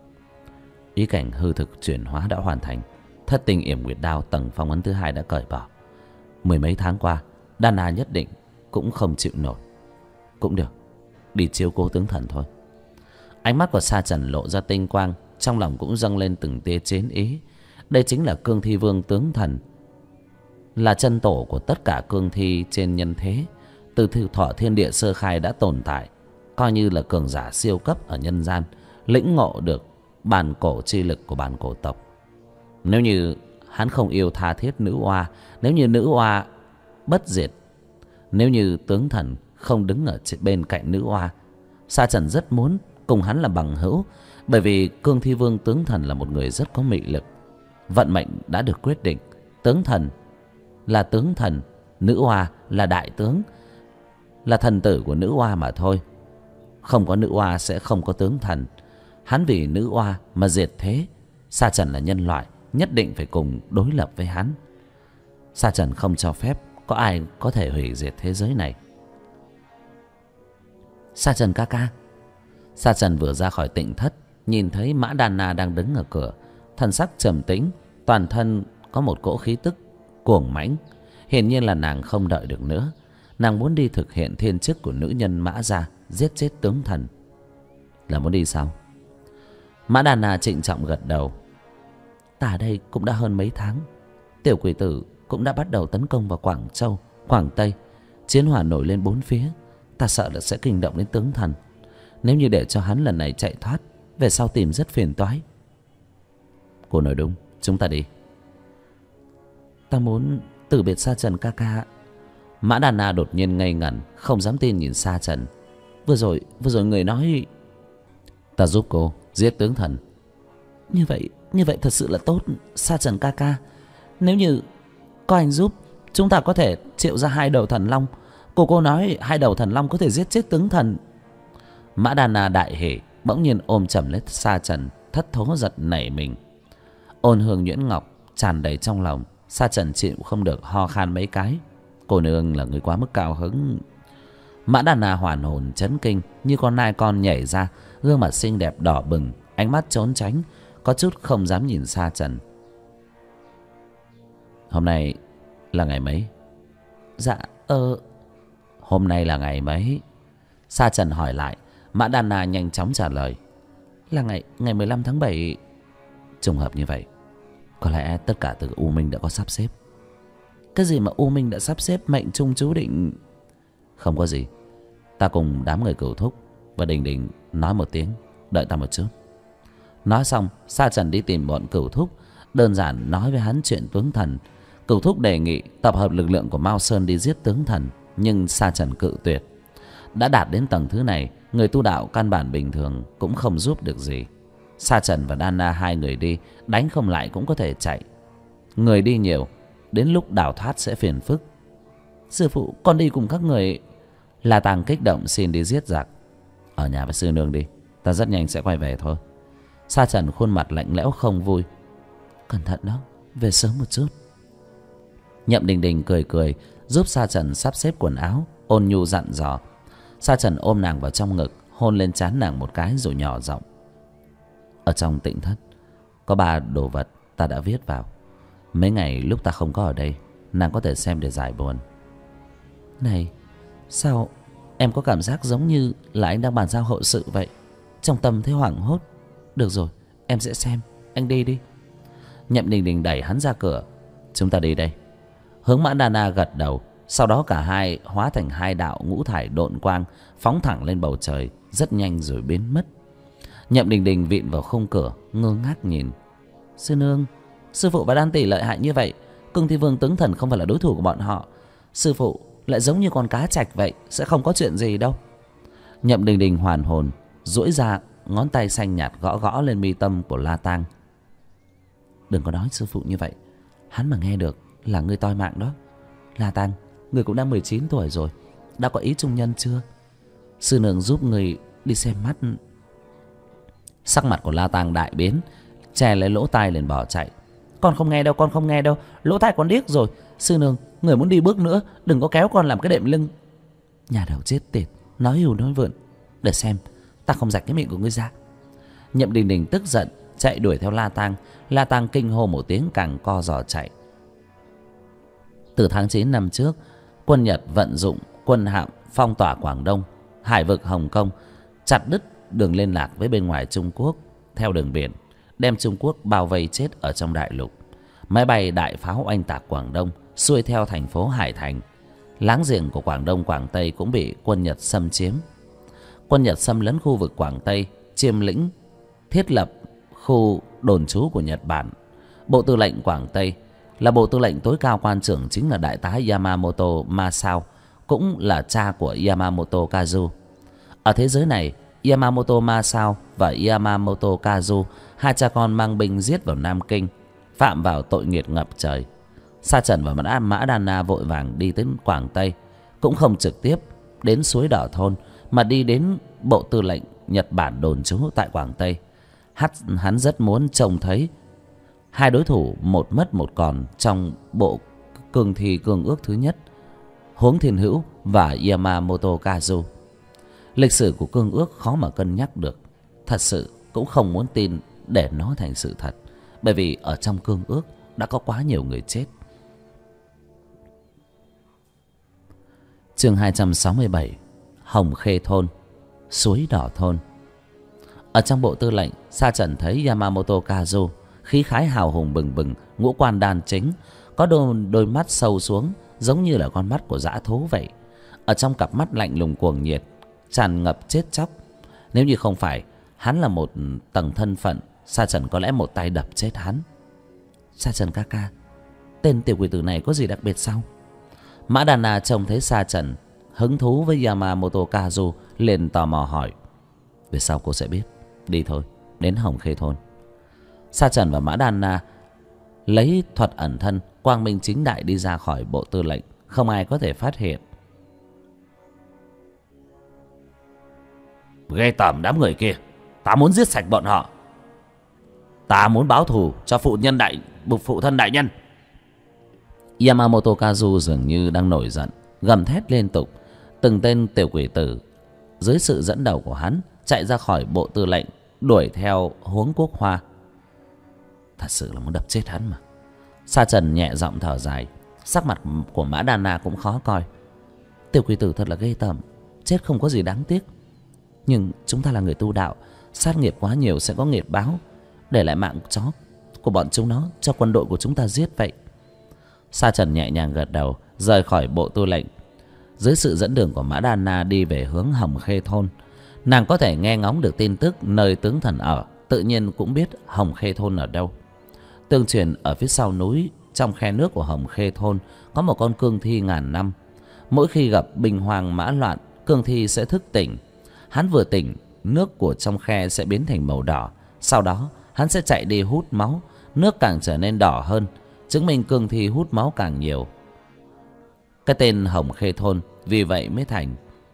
Ý cảnh hư thực chuyển hóa đã hoàn thành. Thất Tinh Yểm Nguyệt Đao tầng phong ấn thứ hai đã cởi bỏ. 10 mấy tháng qua, Đan Na nhất định cũng không chịu nổi. Cũng được, đi chiếu cố tướng thần thôi. Ánh mắt của Sa Trần lộ ra tinh quang, trong lòng cũng dâng lên từng tia chiến ý. Đây chính là Cương Thi Vương tướng thần, là chân tổ của tất cả cương thi trên nhân thế. Từ thuở thiên địa sơ khai đã tồn tại, coi như là cường giả siêu cấp ở nhân gian, lĩnh ngộ được bản cổ chi lực của bản cổ tộc. Nếu như hắn không yêu tha thiết nữ oa, nếu như nữ oa bất diệt, nếu như tướng thần không đứng ở bên cạnh nữ oa, Sa Trần rất muốn cùng hắn là bằng hữu. Bởi vì Cương Thi Vương tướng thần là một người rất có mị lực. Vận mệnh đã được quyết định, tướng thần là tướng thần, nữ oa là đại tướng, là thần tử của nữ oa mà thôi. Không có nữ oa sẽ không có tướng thần. Hắn vì nữ oa mà diệt thế. Sa Trần là nhân loại, nhất định phải cùng đối lập với hắn. Sa Trần không cho phép có ai có thể hủy diệt thế giới này. Sa Trần ca ca. Sa Trần vừa ra khỏi Tịnh thất, nhìn thấy Mã Đan Na đang đứng ở cửa, thần sắc trầm tĩnh, toàn thân có một cỗ khí tức cuồng mãnh. Hiển nhiên là nàng không đợi được nữa, nàng muốn đi thực hiện thiên chức của nữ nhân Mã gia, giết chết tướng thần. Là muốn đi sao? Mã Đan Na trịnh trọng gật đầu. Ta ở đây cũng đã hơn mấy tháng. Tiểu quỷ tử cũng đã bắt đầu tấn công vào Quảng Châu, Quảng Tây. Chiến hỏa nổi lên bốn phía. Ta sợ là sẽ kinh động đến tướng thần. Nếu như để cho hắn lần này chạy thoát, về sau tìm rất phiền toái. Cô nói đúng, chúng ta đi. Ta muốn Từ biệt Sa Trần ca ca. Mã Đàn Na đột nhiên ngây ngẩn, không dám tin nhìn Sa Trần. Vừa rồi người nói ta giúp cô giết tướng thần. Như vậy thật sự là tốt Sa Trần ca ca. Nếu như có anh giúp, chúng ta có thể triệu ra 2 đầu thần long. Cô nói 2 đầu thần long có thể giết chết tướng thần. Mã Đàn Na đại hỉ, bỗng nhiên ôm chầm lấy Sa Trần, thất thố giật nảy mình. Ôn hương nhuyễn ngọc tràn đầy trong lòng. Sa Trần chịu không được ho khan mấy cái. Cô nương là người quá mức cao hứng. Mã Đàn Na hoàn hồn chấn kinh, như con nai con nhảy ra, gương mặt xinh đẹp đỏ bừng, ánh mắt trốn tránh, có chút không dám nhìn Sa Trần. Hôm nay là ngày mấy? Dạ hôm nay là ngày mấy? Sa Trần hỏi lại. Mã Đàn Na nhanh chóng trả lời. Là ngày 15 tháng 7. Trùng hợp như vậy. Có lẽ tất cả từ U Minh đã có sắp xếp. Cái gì mà U Minh đã sắp xếp, mệnh trung chú định? Không có gì. Ta cùng đám người Cửu Thúc và Đình Đình nói một tiếng, đợi ta một chút. Nói xong, Sa Trần đi tìm bọn Cửu Thúc, đơn giản nói với hắn chuyện tướng thần. Cửu Thúc đề nghị tập hợp lực lượng của Mao Sơn đi giết tướng thần, nhưng Sa Trần cự tuyệt. Đã đạt đến tầng thứ này, người tu đạo căn bản bình thường cũng không giúp được gì. Sa Trần và Đan Na 2 người đi, đánh không lại cũng có thể chạy. Người đi nhiều, đến lúc đào thoát sẽ phiền phức. Sư phụ, con đi cùng các người. La Tàng kích động xin đi giết giặc. Ở nhà với sư nương đi, ta rất nhanh sẽ quay về thôi. Sa Trần khuôn mặt lạnh lẽo không vui. Cẩn thận đó, về sớm một chút. Nhậm Đình Đình cười cười giúp Sa Trần sắp xếp quần áo, ôn nhu dặn dò. Sa Trần ôm nàng vào trong ngực, hôn lên trán nàng một cái rồi nhỏ giọng. Ở trong tịnh thất có 3 đồ vật ta đã viết vào. Mấy ngày lúc ta không có ở đây, nàng có thể xem để giải buồn. Này, sao em có cảm giác giống như là anh đang bàn giao hậu sự vậy? Trong tâm thấy hoảng hốt. Được rồi, em sẽ xem, anh đi đi. Nhậm Đình Đình đẩy hắn ra cửa. Chúng ta đi đây. Hướng Mã Đàn Na gật đầu. Sau đó cả hai hóa thành 2 đạo ngũ thải độn quang, phóng thẳng lên bầu trời, rất nhanh rồi biến mất. Nhậm Đình Đình vịn vào khung cửa, ngơ ngác nhìn. Sư nương, sư phụ và Đan tỷ lợi hại như vậy, Cương Thi Vương tướng thần không phải là đối thủ của bọn họ. Sư phụ lại giống như con cá trạch vậy, sẽ không có chuyện gì đâu. Nhậm Đình Đình hoàn hồn, duỗi ra ngón tay xanh nhạt gõ gõ lên mi tâm của La Tang. Đừng có nói sư phụ như vậy, hắn mà nghe được là ngươi toi mạng đó. La Tang, người cũng đã 19 tuổi rồi, đã có ý trung nhân chưa? Sư nương giúp người đi xem mắt. Sắc mặt của La Tang đại biến, che lấy lỗ tai liền bỏ chạy. Con không nghe đâu, con không nghe đâu, lỗ tai con điếc rồi. Sư nương, người muốn đi bước nữa, đừng có kéo con làm cái đệm lưng. Nhà đầu chết tiệt, nói hưu nói vượn. Để xem, ta không rạch cái miệng của ngươi ra. Nhậm Đình Đình tức giận chạy đuổi theo La Tang. La Tang kinh hô một tiếng, càng co giò chạy. Từ tháng 9 năm trước, quân Nhật vận dụng quân hạm phong tỏa Quảng Đông, hải vực Hồng Kông, chặt đứt đường liên lạc với bên ngoài Trung Quốc theo đường biển, đem Trung Quốc bao vây chết ở trong đại lục. Máy bay đại pháo oanh tạc Quảng Đông, xuôi theo thành phố Hải Thành. Láng giềng của Quảng Đông, Quảng Tây cũng bị quân Nhật xâm chiếm. Quân Nhật xâm lấn khu vực Quảng Tây, chiếm lĩnh, thiết lập khu đồn trú của Nhật Bản. Bộ Tư lệnh Quảng Tây là bộ tư lệnh tối cao, quan trưởng chính là đại tá Yamamoto Masao, cũng là cha của Yamamoto Kazu. Ở thế giới này, Yamamoto Masao và Yamamoto Kazu, 2 cha con mang binh giết vào Nam Kinh, phạm vào tội nghiệt ngập trời. Sa Trần và Mã Đàn Na vội vàng đi tới Quảng Tây, cũng không trực tiếp đến suối Đỏ Thôn, mà đi đến bộ tư lệnh Nhật Bản đồn trú tại Quảng Tây. Hắn rất muốn trông thấy 2 đối thủ một mất một còn trong bộ cương thi cương ước thứ nhất, Huống Thiên Hữu và Yamamoto Kazu. Lịch sử của cương ước khó mà cân nhắc được. Thật sự cũng không muốn tin để nó thành sự thật, bởi vì ở trong cương ước đã có quá nhiều người chết. Chương 267, Hồng Khê Thôn, suối Đỏ Thôn. Ở trong bộ tư lệnh, Sa Trần thấy Yamamoto Kazu khí khái hào hùng bừng bừng, ngũ quan đan chính, có đôi mắt sâu xuống giống như là con mắt của dã thú vậy. Ở trong cặp mắt lạnh lùng cuồng nhiệt, tràn ngập chết chóc. Nếu như không phải hắn là một tầng thân phận, Sa Trần có lẽ một tay đập chết hắn. Sa Trần ca ca, Tên tiểu quỷ tử này có gì đặc biệt sao? Mã Đà Na trông thấy Sa Trần hứng thú với Yamamoto Kazu, liền tò mò hỏi. Về sau cô sẽ biết. Đi thôi, đến Hồng Khê thôn. Sa Trần và Mã Đà Na lấy thuật ẩn thân, quang minh chính đại đi ra khỏi bộ tư lệnh, không ai có thể phát hiện. Ghê tởm đám người kia, ta muốn giết sạch bọn họ. Ta muốn báo thù cho phụ thân đại nhân. Yamamoto Kazu dường như đang nổi giận, gầm thét liên tục. Từng tên tiểu quỷ tử dưới sự dẫn đầu của hắn chạy ra khỏi bộ tư lệnh, đuổi theo Huống Quốc Hoa. Thật sự là muốn đập chết hắn mà. Sa Trần nhẹ giọng thở dài. Sắc mặt của Mã Đà Na cũng khó coi. Tiểu quỷ tử thật là ghê tởm, chết không có gì đáng tiếc. Nhưng chúng ta là người tu đạo, sát nghiệp quá nhiều sẽ có nghiệp báo. Để lại mạng chó của bọn chúng nó cho quân đội của chúng ta giết vậy. Sa Trần nhẹ nhàng gật đầu, rời khỏi bộ tư lệnh. Dưới sự dẫn đường của Mã Đà Na đi về hướng Hồng Khê thôn. Nàng có thể nghe ngóng được tin tức nơi tướng thần ở, tự nhiên cũng biết Hồng Khê thôn ở đâu. Tương truyền ở phía sau núi, trong khe nước của Hồng Khê thôn có một con cương thi ngàn năm. Mỗi khi gặp binh hoang mã loạn, cương thi sẽ thức tỉnh. Hắn vừa tỉnh, nước của trong khe sẽ biến thành màu đỏ. Sau đó hắn sẽ chạy đi hút máu, nước càng trở nên đỏ hơn, chứng minh cương thi hút máu càng nhiều. Cái tên Hồng Khê thôn vì vậy mới thành.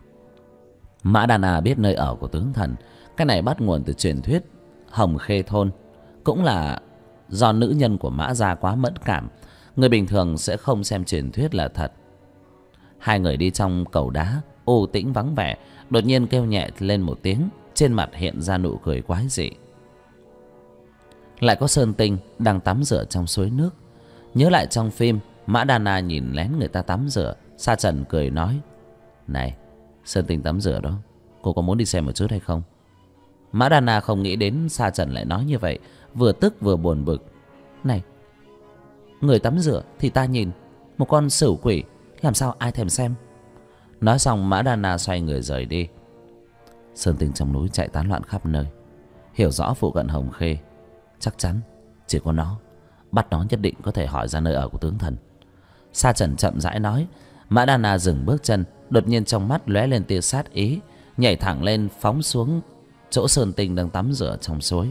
Mã Đà Na biết nơi ở của tướng thần. Cái này bắt nguồn từ truyền thuyết Hồng Khê thôn. Cũng là do nữ nhân của Mã gia quá mẫn cảm, người bình thường sẽ không xem truyền thuyết là thật. Hai người đi trong cầu đá u tĩnh vắng vẻ, đột nhiên kêu nhẹ lên một tiếng, trên mặt hiện ra nụ cười quái dị. Lại có Sơn Tinh đang tắm rửa trong suối nước. Nhớ lại trong phim, Mã Đà Na nhìn lén người ta tắm rửa. Sa Trần cười nói: Này, Sơn Tinh tắm rửa đó, cô có muốn đi xem một chút hay không? Mã Đà Na không nghĩ đến Sa Trần lại nói như vậy, vừa tức vừa buồn bực. Này, người tắm rửa thì ta nhìn, một con sửu quỷ làm sao ai thèm xem. Nói xong Mã Đà Na xoay người rời đi. Sơn Tinh trong núi chạy tán loạn khắp nơi, hiểu rõ phụ cận Hồng Khê, chắc chắn chỉ có nó, bắt nó nhất định có thể hỏi ra nơi ở của tướng thần. Sa Trần chậm rãi nói. Mã Đà Na dừng bước chân, đột nhiên trong mắt lóe lên tia sát ý, nhảy thẳng lên phóng xuống chỗ Sơn Tinh đang tắm rửa trong suối.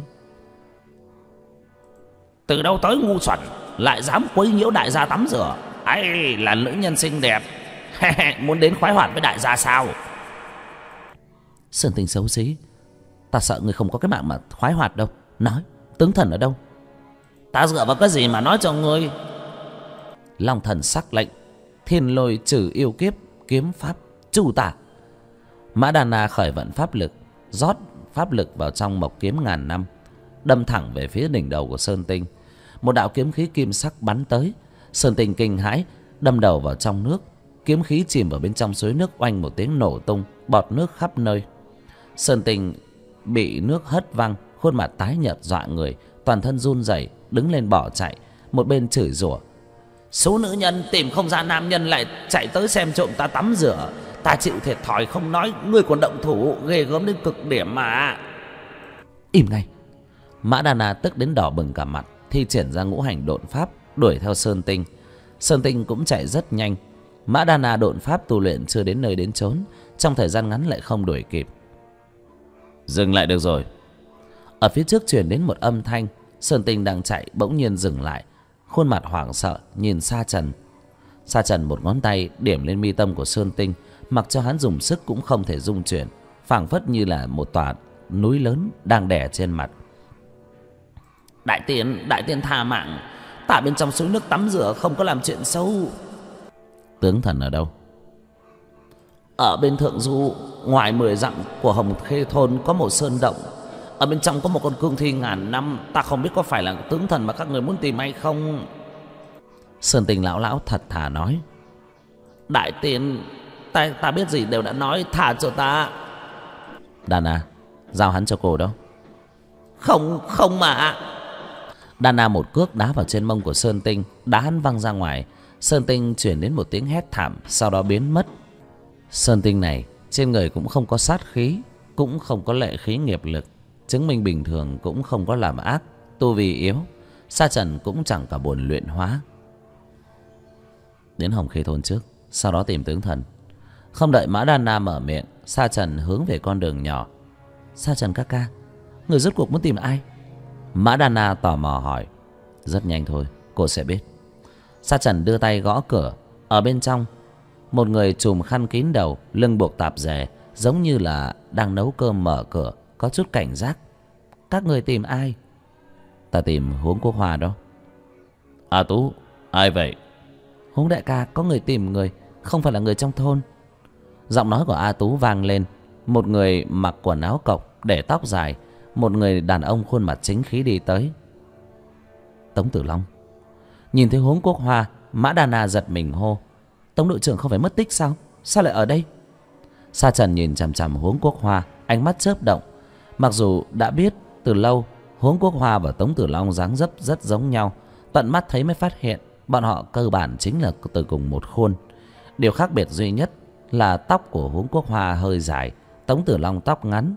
Từ đâu tới ngu xuẩn, lại dám quấy nhiễu đại gia tắm rửa? Ấy là nữ nhân xinh đẹp, muốn đến khoái hoạt với đại gia sao? Sơn Tinh xấu xí, ta sợ người không có cái mạng mà khoái hoạt đâu. Nói, tướng thần ở đâu? Ta dựa vào cái gì mà nói cho ngươi? Long thần sắc lệnh, thiên lôi trừ yêu kiếp, kiếm pháp chu tả. Mã Đà Na khởi vận pháp lực, rót pháp lực vào trong mộc kiếm ngàn năm, đâm thẳng về phía đỉnh đầu của Sơn Tinh. Một đạo kiếm khí kim sắc bắn tới. Sơn Tinh kinh hãi, đâm đầu vào trong nước. Kiếm khí chìm vào bên trong suối nước, oanh một tiếng nổ tung, bọt nước khắp nơi. Sơn Tinh bị nước hất văng, khuôn mặt tái nhợt dọa người, toàn thân run rẩy, đứng lên bỏ chạy, một bên chửi rủa: Số nữ nhân tìm không ra nam nhân lại chạy tới xem trộm ta tắm rửa, ta chịu thiệt thòi không nói, ngươi còn động thủ, ghê gớm đến cực điểm mà. Im ngay! Mã Đà Na tức đến đỏ bừng cả mặt, thi triển ra ngũ hành độn pháp đuổi theo Sơn Tinh. Sơn Tinh cũng chạy rất nhanh. Mã Đà Na độn pháp tu luyện chưa đến nơi đến chốn, trong thời gian ngắn lại không đuổi kịp. Dừng lại được rồi. Ở phía trước truyền đến một âm thanh. Sơn Tinh đang chạy bỗng nhiên dừng lại, khuôn mặt hoảng sợ nhìn Sa Trần. Sa Trần một ngón tay điểm lên mi tâm của Sơn Tinh, mặc cho hắn dùng sức cũng không thể dung chuyển, phảng phất như là một tòa núi lớn đang đè trên mặt. Đại tiên tha mạng, ta bên trong suối nước tắm rửa không có làm chuyện xấu. Tướng thần ở đâu? Ở bên thượng du, ngoài 10 dặm của Hồng Khê thôn có một sơn động, ở bên trong có một con cương thi ngàn năm. Ta không biết có phải là tướng thần mà các người muốn tìm hay không. Sơn Tinh lão lão thật thà nói: Đại tiên, ta biết gì đều đã nói, thả cho ta. Đà Na, giao hắn cho cô đó. Không mà. Đà Na một cước đá vào trên mông của Sơn Tinh, đá hắn văng ra ngoài. Sơn Tinh chuyển đến một tiếng hét thảm, sau đó biến mất. Sơn Tinh này trên người cũng không có sát khí, cũng không có lệ khí nghiệp lực, chứng minh bình thường cũng không có làm ác, tu vi yếu. Sa Trần cũng chẳng cả buồn luyện hóa. Đến Hồng Khê thôn trước, sau đó tìm tướng thần. Không đợi Mã Đan Na mở miệng, Sa Trần hướng về con đường nhỏ. Sa Trần ca ca, người rốt cuộc muốn tìm ai? Mã Đan Na tò mò hỏi. Rất nhanh thôi, cô sẽ biết. Sa Trần đưa tay gõ cửa. Ở bên trong, một người trùm khăn kín đầu, lưng buộc tạp dề, giống như là đang nấu cơm mở cửa, có chút cảnh giác. Các người tìm ai? Ta tìm Huống Quốc Hoa đó. A Tú, ai vậy? Huống đại ca, có người tìm người, không phải là người trong thôn. Giọng nói của A Tú vang lên. Một người mặc quần áo cộc, để tóc dài, một người đàn ông khuôn mặt chính khí đi tới. Tống Tử Long. Nhìn thấy Huống Quốc Hoa, Mã Đà Na giật mình hô. Tống đội trưởng không phải mất tích sao? Sao lại ở đây? Sa Trần nhìn chằm chằm Huống Quốc Hoa, ánh mắt chớp động. Mặc dù đã biết từ lâu Huống Quốc Hoa và Tống Tử Long dáng dấp rất giống nhau, tận mắt thấy mới phát hiện bọn họ cơ bản chính là từ cùng một khuôn. Điều khác biệt duy nhất là tóc của Huống Quốc Hoa hơi dài, Tống Tử Long tóc ngắn.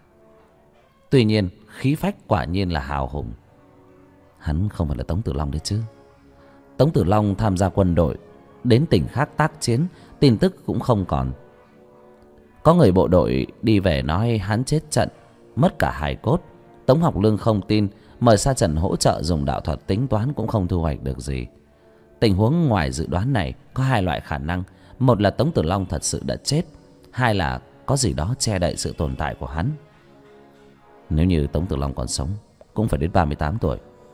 Tuy nhiên khí phách quả nhiên là hào hùng. Hắn không phải là Tống Tử Long đấy chứ. Tống Tử Long tham gia quân đội, đến tỉnh khác tác chiến, tin tức cũng không còn. Có người bộ đội đi về nói hắn chết trận, mất cả hài cốt. Tống Học Lương không tin, mời Sa Trần hỗ trợ dùng đạo thuật tính toán cũng không thu hoạch được gì. Tình huống ngoài dự đoán này có hai loại khả năng. Một là Tống Tử Long thật sự đã chết, hai là có gì đó che đậy sự tồn tại của hắn. Nếu như Tống Tử Long còn sống, cũng phải đến 38 tuổi.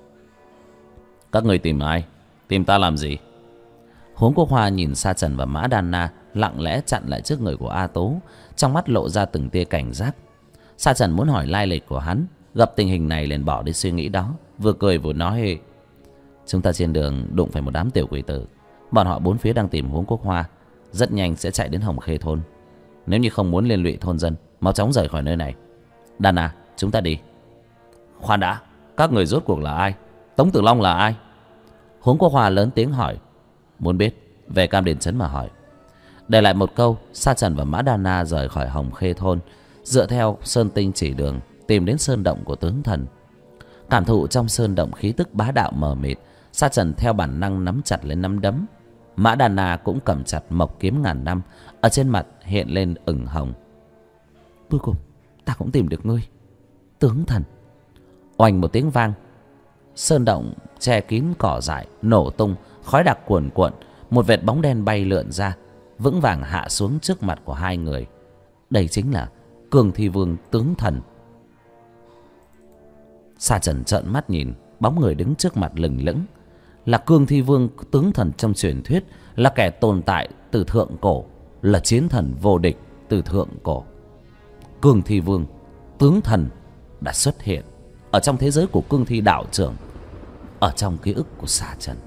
Các người tìm ai? Tìm ta làm gì? Huống Quốc Hoa nhìn Sa Trần và Mã Đan Na, lặng lẽ chặn lại trước người của A Tú, trong mắt lộ ra từng tia cảnh giác. Sa Trần muốn hỏi lai lịch của hắn, gặp tình hình này liền bỏ đi suy nghĩ đó, vừa cười vừa nói. Chúng ta trên đường đụng phải một đám tiểu quỷ tử. Bọn họ bốn phía đang tìm Huống Quốc Hoa, rất nhanh sẽ chạy đến Hồng Khê thôn. Nếu như không muốn liên lụy thôn dân, mau chóng rời khỏi nơi này. Đan Na, chúng ta đi. Khoan đã, các người rốt cuộc là ai? Tống Tử Long là ai? Huống Quốc Hoa lớn tiếng hỏi. Muốn biết, về Cam Điền Trấn mà hỏi. Để lại một câu, Sa Trần và Mã Đa Na rời khỏi Hồng Khê thôn, dựa theo sơn tinh chỉ đường tìm đến sơn động của tướng thần. Cảm thụ trong sơn động khí tức bá đạo mờ mịt, Sa Trần theo bản năng nắm chặt lên nắm đấm. Mã Đa Na cũng cầm chặt mộc kiếm ngàn năm, ở trên mặt hiện lên ửng hồng. Cuối cùng ta cũng tìm được ngươi, tướng thần. Oanh một tiếng vang, sơn động che kín cỏ dại nổ tung, khói đặc cuồn cuộn, một vệt bóng đen bay lượn ra, vững vàng hạ xuống trước mặt của hai người. Đây chính là Cương Thi Vương tướng thần. Sa Trần trợn mắt nhìn, bóng người đứng trước mặt lừng lững là Cương Thi Vương tướng thần trong truyền thuyết, là kẻ tồn tại từ thượng cổ, là chiến thần vô địch từ thượng cổ. Cương Thi Vương tướng thần đã xuất hiện ở trong thế giới của Cương Thi đạo trưởng, ở trong ký ức của Sa Trần.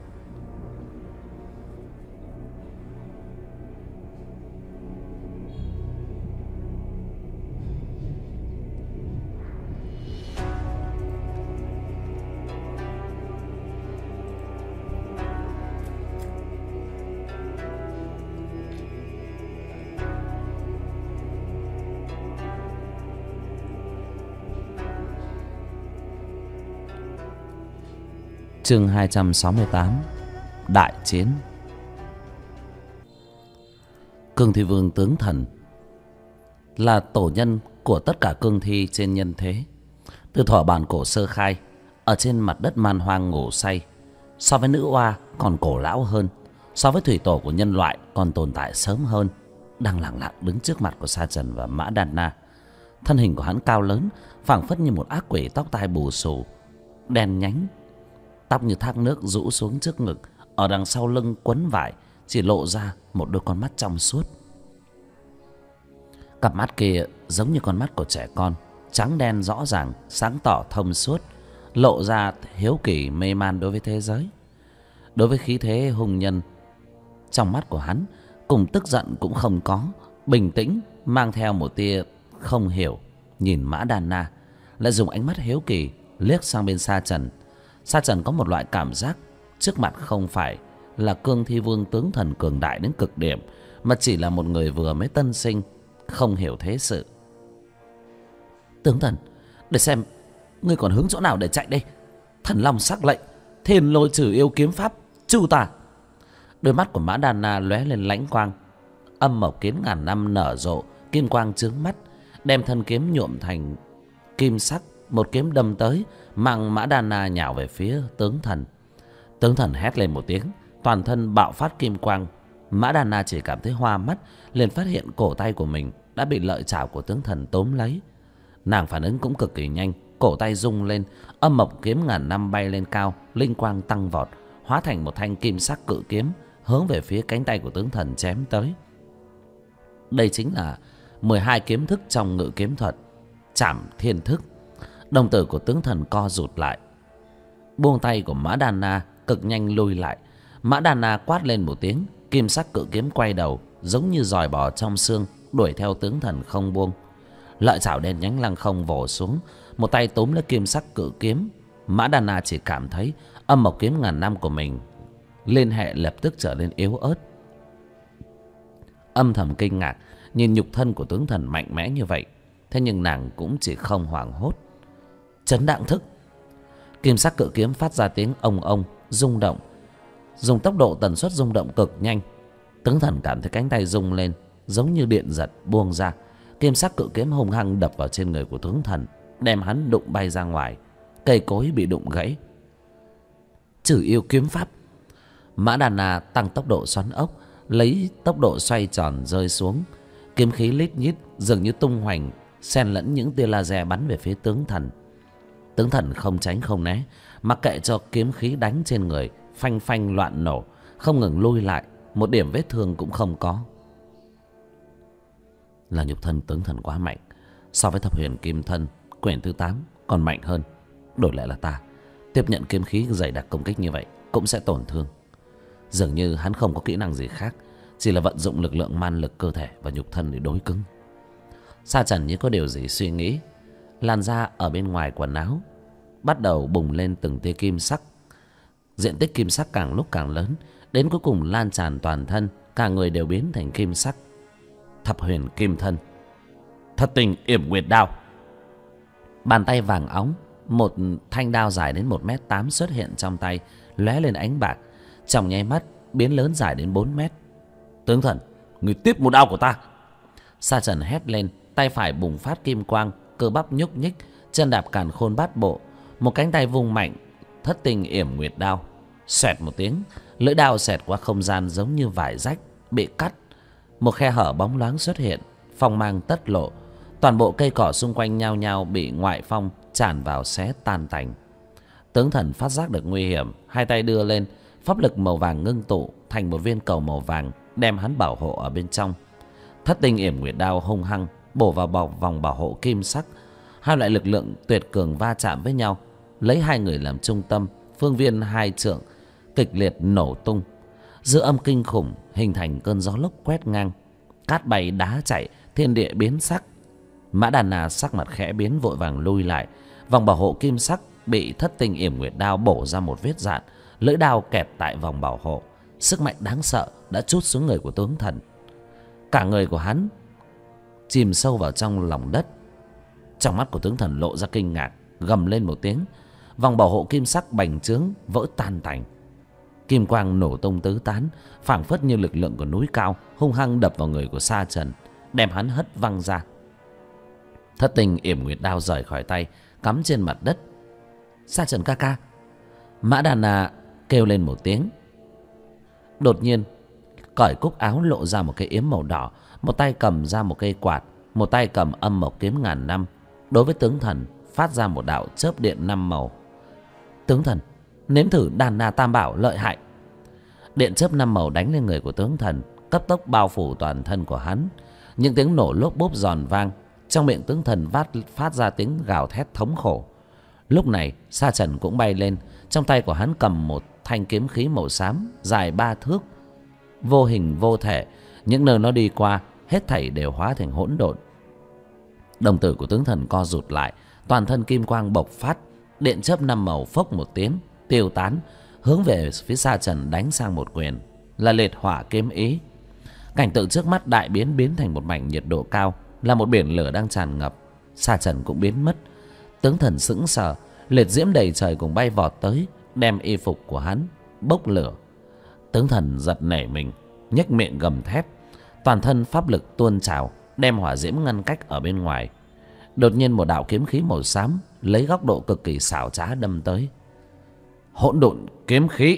Chương 268. Đại chiến. Cương Thi Vương tướng thần là tổ nhân của tất cả cương thi trên nhân thế. Từ thuở bản cổ sơ khai, ở trên mặt đất man hoang ngủ say, so với nữ oa còn cổ lão hơn, so với thủy tổ của nhân loại còn tồn tại sớm hơn, đang lặng lặng đứng trước mặt của Sa Trần và Mã Đan Na. Thân hình của hắn cao lớn, phảng phất như một ác quỷ tóc tai bù xù, đen nhánh, tóc như thác nước rũ xuống trước ngực, ở đằng sau lưng quấn vải, chỉ lộ ra một đôi con mắt trong suốt. Cặp mắt kia giống như con mắt của trẻ con, trắng đen rõ ràng, sáng tỏ thông suốt, lộ ra hiếu kỳ mê man đối với thế giới, đối với khí thế hùng nhân. Trong mắt của hắn cùng tức giận cũng không có, bình tĩnh mang theo một tia không hiểu, nhìn Mã Đan Na, lại dùng ánh mắt hiếu kỳ liếc sang bên Sa Trần. Sa Trần có một loại cảm giác trước mặt không phải là Cương Thi Vương tướng thần cường đại đến cực điểm, mà chỉ là một người vừa mới tân sinh, không hiểu thế sự. Tướng thần, để xem ngươi còn hướng chỗ nào để chạy đây. Thần Long sắc lệnh, thiên lôi trừ yêu kiếm pháp, chu ta. Đôi mắt của Mã Đà Na lóe lên lãnh quang. Âm mộc kiến ngàn năm nở rộ, kim quang chướng mắt, đem thân kiếm nhuộm thành kim sắc. Một kiếm đâm tới, mang Mã Đà Na nhào về phía tướng thần. Tướng thần hét lên một tiếng, toàn thân bạo phát kim quang. Mã Đà Na chỉ cảm thấy hoa mắt, liền phát hiện cổ tay của mình đã bị lợi chảo của tướng thần tóm lấy. Nàng phản ứng cũng cực kỳ nhanh, cổ tay rung lên, âm mộc kiếm ngàn năm bay lên cao, linh quang tăng vọt, hóa thành một thanh kim sắc cự kiếm, hướng về phía cánh tay của tướng thần chém tới. Đây chính là 12 kiếm thức trong ngự kiếm thuật, Trảm Thiên Thức. Đồng tử của tướng thần co rụt lại, buông tay của Mã Đà Na, cực nhanh lùi lại. Mã Đà Na quát lên một tiếng, kim sắc cự kiếm quay đầu, giống như giòi bò trong xương, đuổi theo tướng thần không buông. Lợi chảo đen nhánh lăng không vồ xuống, một tay túm lấy kim sắc cự kiếm. Mã Đà Na chỉ cảm thấy âm mộc kiếm ngàn năm của mình liên hệ lập tức trở nên yếu ớt. Âm thầm kinh ngạc nhìn nhục thân của tướng thần mạnh mẽ như vậy, thế nhưng nàng cũng chỉ không hoảng hốt. Chấn Đạng Thức. Kim sắc cự kiếm phát ra tiếng ông ông rung động, dùng tốc độ tần suất rung động cực nhanh. Tướng thần cảm thấy cánh tay rung lên, giống như điện giật buông ra. Kim sắc cự kiếm hung hăng đập vào trên người của tướng thần, đem hắn đụng bay ra ngoài. Cây cối bị đụng gãy. Trừ yêu kiếm pháp. Mã Đà Na tăng tốc độ xoắn ốc, lấy tốc độ xoay tròn rơi xuống. Kiếm khí lít nhít dường như tung hoành, xen lẫn những tia laser bắn về phía tướng thần. Tướng thần không tránh không né, mặc kệ cho kiếm khí đánh trên người, phanh phanh loạn nổ, không ngừng lui lại, một điểm vết thương cũng không có. Là nhục thân tướng thần quá mạnh, so với Thập Huyền Kim Thân quyển thứ 8 còn mạnh hơn. Đổi lại là ta, tiếp nhận kiếm khí dày đặc công kích như vậy cũng sẽ tổn thương. Dường như hắn không có kỹ năng gì khác, chỉ là vận dụng lực lượng man lực cơ thể và nhục thân để đối cứng. Sa Trần như có điều gì suy nghĩ, làn da ở bên ngoài quần áo bắt đầu bùng lên từng tia kim sắc. Diện tích kim sắc càng lúc càng lớn, đến cuối cùng lan tràn toàn thân, cả người đều biến thành kim sắc. Thập Huyền Kim Thân, Thất Tình Yểm Nguyệt Đao. Bàn tay vàng óng, một thanh đao dài đến 1m8 xuất hiện trong tay, lóe lên ánh bạc, trong nháy mắt biến lớn dài đến 4 mét. Tướng thần, người tiếp một đao của ta. Sa Trần hét lên, tay phải bùng phát kim quang, cơ bắp nhúc nhích, chân đạp càn khôn bát bộ, một cánh tay vung mạnh, Thất Tình Yểm Nguyệt Đao. Xoẹt một tiếng, lưỡi đao xẹt qua không gian giống như vải rách bị cắt, một khe hở bóng loáng xuất hiện, phong mang tất lộ. Toàn bộ cây cỏ xung quanh nhao nhao bị ngoại phong tràn vào xé tan tành. Tướng thần phát giác được nguy hiểm, hai tay đưa lên, pháp lực màu vàng ngưng tụ thành một viên cầu màu vàng, đem hắn bảo hộ ở bên trong. Thất Tình Yểm Nguyệt Đao hung hăng bổ vào vòng bảo hộ kim sắc. Hai loại lực lượng tuyệt cường va chạm với nhau, lấy hai người làm trung tâm, phương viên 2 trượng kịch liệt nổ tung. Dư âm kinh khủng hình thành cơn gió lốc quét ngang, cát bay đá chạy, thiên địa biến sắc. Mã Đà Na sắc mặt khẽ biến, vội vàng lui lại. Vòng bảo hộ kim sắc bị Thất Tình Yểm Nguyệt Đao bổ ra một vết rạn, lưỡi đao kẹp tại vòng bảo hộ. Sức mạnh đáng sợ đã trút xuống người của tướng thần. Cả người của hắn chìm sâu vào trong lòng đất. Trong mắt của tướng thần lộ ra kinh ngạc, gầm lên một tiếng. Vòng bảo hộ kim sắc bành trướng vỡ tan tành, kim quang nổ tung tứ tán, phảng phất như lực lượng của núi cao hung hăng đập vào người của Sa Trần, đem hắn hất văng ra. Thất Tình Yểm Nguyệt Đao rời khỏi tay, cắm trên mặt đất. Sa Trần ca ca. Mã Đà Na kêu lên một tiếng. Đột nhiên cởi cúc áo lộ ra một cái yếm màu đỏ, một tay cầm ra một cây quạt, một tay cầm âm mộc kiếm ngàn năm, đối với tướng thần phát ra một đạo chớp điện 5 màu. Tướng thần, nếm thử Đàn Na Tam Bảo lợi hại. Điện chớp 5 màu đánh lên người của tướng thần, cấp tốc bao phủ toàn thân của hắn. Những tiếng nổ lốp bốp giòn vang, trong miệng tướng thần phát ra tiếng gào thét thống khổ. Lúc này Sa Trần cũng bay lên, trong tay của hắn cầm một thanh kiếm khí màu xám dài 3 thước, vô hình vô thể, những nơi nó đi qua hết thảy đều hóa thành hỗn độn. Đồng tử của tướng thần co rụt lại, toàn thân kim quang bộc phát, điện chớp 5 màu phốc một tiếng tiêu tán, hướng về phía Sa Trần đánh sang một quyền, là liệt hỏa kiếm ý. Cảnh tượng trước mắt đại biến thành một mảnh nhiệt độ cao, là một biển lửa đang tràn ngập. Sa Trần cũng biến mất. Tướng thần sững sờ, liệt diễm đầy trời cùng bay vọt tới, đem y phục của hắn bốc lửa. Tướng thần giật nảy mình, nhếch miệng gầm thét, toàn thân pháp lực tuôn trào, đem hỏa diễm ngăn cách ở bên ngoài. Đột nhiên một đạo kiếm khí màu xám lấy góc độ cực kỳ xảo trá đâm tới. Hỗn độn kiếm khí.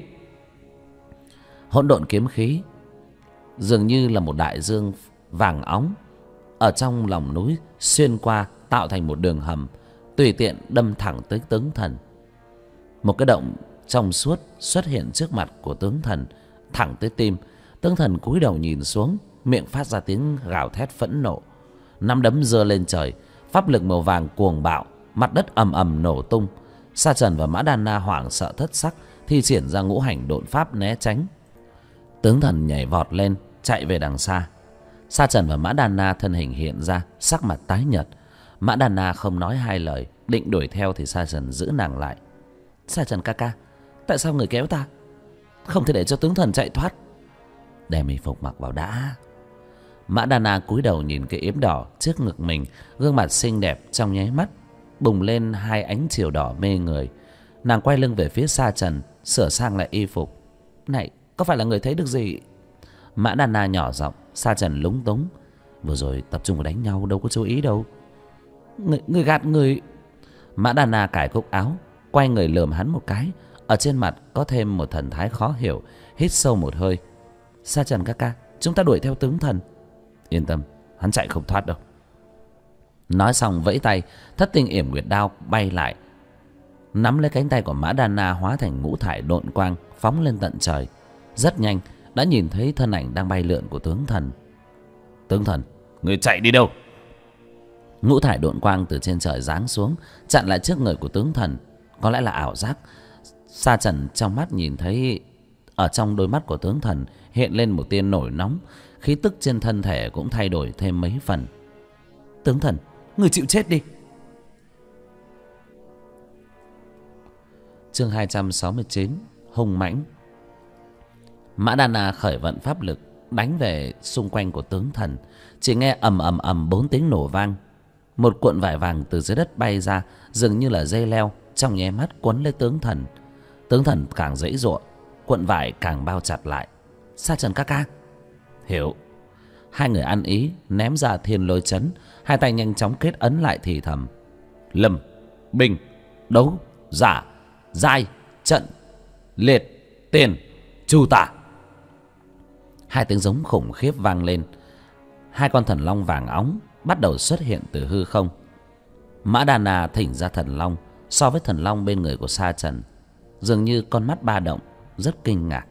Hỗn độn kiếm khí dường như là một đại dương vàng óng ở trong lòng núi xuyên qua, tạo thành một đường hầm, tùy tiện đâm thẳng tới tướng thần. Một cái động trong suốt xuất hiện trước mặt của tướng thần, thẳng tới tim. Tướng thần cúi đầu nhìn xuống, miệng phát ra tiếng gào thét phẫn nộ, nắm đấm giơ lên trời, pháp lực màu vàng cuồng bạo, mặt đất ầm ầm nổ tung. Sa Trần và Mã Đan Na hoảng sợ thất sắc, thi triển ra ngũ hành độn pháp né tránh. Tướng thần nhảy vọt lên, chạy về đằng xa. Sa Trần và Mã Đan Na thân hình hiện ra, sắc mặt tái nhợt. Mã Đan Na không nói hai lời, định đuổi theo thì Sa Trần giữ nàng lại. Sa Trần ca ca, tại sao người kéo ta? Không thể để cho tướng thần chạy thoát. Đem y phục mặc vào đã. Mã Đan Na cúi đầu nhìn cái yếm đỏ trước ngực mình, gương mặt xinh đẹp trong nháy mắt bùng lên hai ánh chiều đỏ mê người. Nàng quay lưng về phía Sa Trần, sửa sang lại y phục. Này, có phải là người thấy được gì? Mã Đan Na nhỏ giọng. Sa Trần lúng túng. Vừa rồi tập trung vào đánh nhau, đâu có chú ý đâu. Người gạt người. Mã Đan Na cài cúc áo, quay người lườm hắn một cái. Ở trên mặt có thêm một thần thái khó hiểu. Hít sâu một hơi. Sa Trần ca ca, chúng ta đuổi theo tướng thần. Yên tâm, hắn chạy không thoát đâu. Nói xong vẫy tay, thất tinh yểm nguyệt đao bay lại, nắm lấy cánh tay của Mã Đan Na, hóa thành ngũ thải độn quang phóng lên tận trời. Rất nhanh đã nhìn thấy thân ảnh đang bay lượn của tướng thần. Tướng thần, người chạy đi đâu? Ngũ thải độn quang từ trên trời giáng xuống, chặn lại trước người của tướng thần. Có lẽ là ảo giác. Sa Trần trong mắt nhìn thấy, ở trong đôi mắt của tướng thần hiện lên một tia nổi nóng, khí tức trên thân thể cũng thay đổi thêm mấy phần. Tướng thần, người chịu chết đi. Chương 269, hung mãnh. Mã Đan Na khởi vận pháp lực đánh về xung quanh của tướng thần. Chỉ nghe ầm ầm ầm 4 tiếng nổ vang. Một cuộn vải vàng từ dưới đất bay ra, dường như là dây leo, trong nháy mắt quấn lấy tướng thần. Tướng thần càng giãy giụa, cuộn vải càng bao chặt lại. Sa Trần ca ca. Hiểu. Hai người ăn ý ném ra thiên lôi chấn, hai tay nhanh chóng kết ấn lại thì thầm. Lâm, binh, đấu, giả, giai, trận, liệt, tiền, chu tả. Hai tiếng giống khủng khiếp vang lên. Hai con thần long vàng óng bắt đầu xuất hiện từ hư không. Mã Đan Na thỉnh ra thần long, so với thần long bên người của Sa Trần, dường như con mắt ba động, rất kinh ngạc.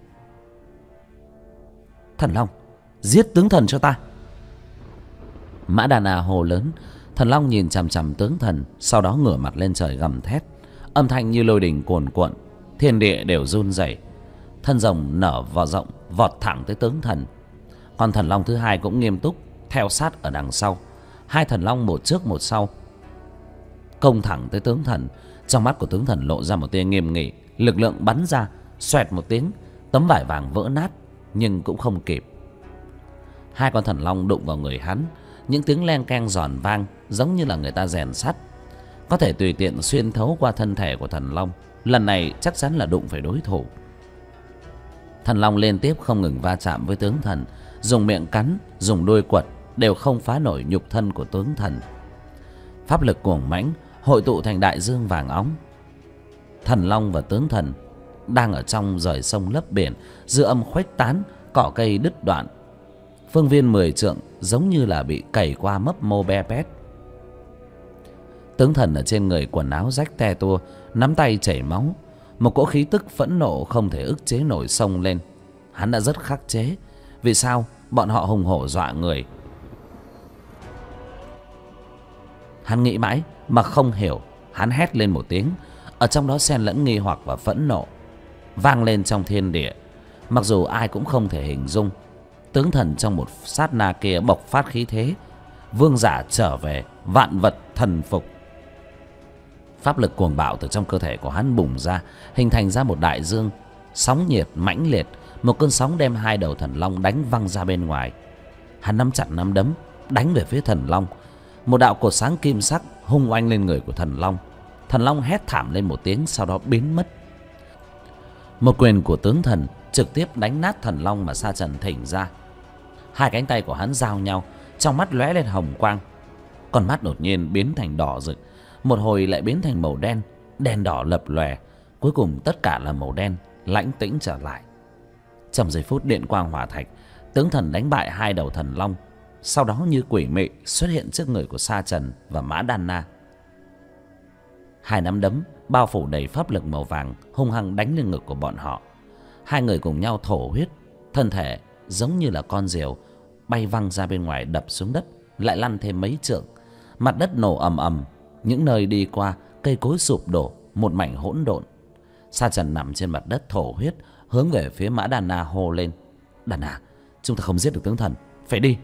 Thần long, giết tướng thần cho ta. Mã Đan Na hô lớn. Thần long nhìn chằm chằm tướng thần, sau đó ngửa mặt lên trời gầm thét, âm thanh như lôi đình cuồn cuộn, thiên địa đều run rẩy. Thân rồng nở vỏ rộng, vọt thẳng tới tướng thần. Con thần long thứ hai cũng nghiêm túc theo sát ở đằng sau. Hai thần long một trước một sau công thẳng tới tướng thần. Trong mắt của tướng thần lộ ra một tia nghiêm nghị, lực lượng bắn ra, xoẹt một tiếng, tấm vải vàng vỡ nát, nhưng cũng không kịp. Hai con thần long đụng vào người hắn, những tiếng len keng giòn vang giống như là người ta rèn sắt, có thể tùy tiện xuyên thấu qua thân thể của thần long. Lần này chắc chắn là đụng phải đối thủ. Thần long liên tiếp không ngừng va chạm với tướng thần, dùng miệng cắn, dùng đuôi quật, đều không phá nổi nhục thân của tướng thần. Pháp lực cuồng mãnh hội tụ thành đại dương vàng óng. Thần long và tướng thần đang ở trong rời sông lấp biển, dư âm khuếch tán, cỏ cây đứt đoạn, phương viên 10 trượng giống như là bị cày qua mấp mô be bét. Tướng thần ở trên người quần áo rách te tua, nắm tay chảy máu. Một cỗ khí tức phẫn nộ không thể ức chế nổi xông lên. Hắn đã rất khắc chế. Vì sao bọn họ hùng hổ dọa người? Hắn nghĩ mãi mà không hiểu. Hắn hét lên một tiếng, ở trong đó xen lẫn nghi hoặc và phẫn nộ, vang lên trong thiên địa. Mặc dù ai cũng không thể hình dung, tướng thần trong một sát na kia bộc phát khí thế, vương giả trở về, vạn vật thần phục. Pháp lực cuồng bạo từ trong cơ thể của hắn bùng ra, hình thành ra một đại dương sóng nhiệt mãnh liệt. Một cơn sóng đem hai đầu thần long đánh văng ra bên ngoài. Hắn nắm chặt nắm đấm đánh về phía thần long. Một đạo cột sáng kim sắc hung oanh lên người của thần long. Thần long hét thảm lên một tiếng, sau đó biến mất. Một quyền của tướng thần trực tiếp đánh nát thần long mà Sa Trần thỉnh ra. Hai cánh tay của hắn giao nhau, trong mắt lóe lên hồng quang. Con mắt đột nhiên biến thành đỏ rực, một hồi lại biến thành màu đen, đen đỏ lập lòe, cuối cùng tất cả là màu đen, lãnh tĩnh trở lại. Trong giây phút điện quang hỏa thạch, tướng thần đánh bại hai đầu thần long, sau đó như quỷ mị xuất hiện trước người của Sa Trần và Mã Đan Na. Hai nắm đấm bao phủ đầy pháp lực màu vàng hung hăng đánh lên ngực của bọn họ. Hai người cùng nhau thổ huyết, thân thể giống như là con diều bay văng ra bên ngoài, đập xuống đất, lại lăn thêm mấy trượng. Mặt đất nổ ầm ầm, những nơi đi qua cây cối sụp đổ, một mảnh hỗn độn. Sa Trần nằm trên mặt đất thổ huyết, hướng về phía Mã Đan Na hô lên: "Đàn Na, chúng ta không giết được tướng thần, phải đi."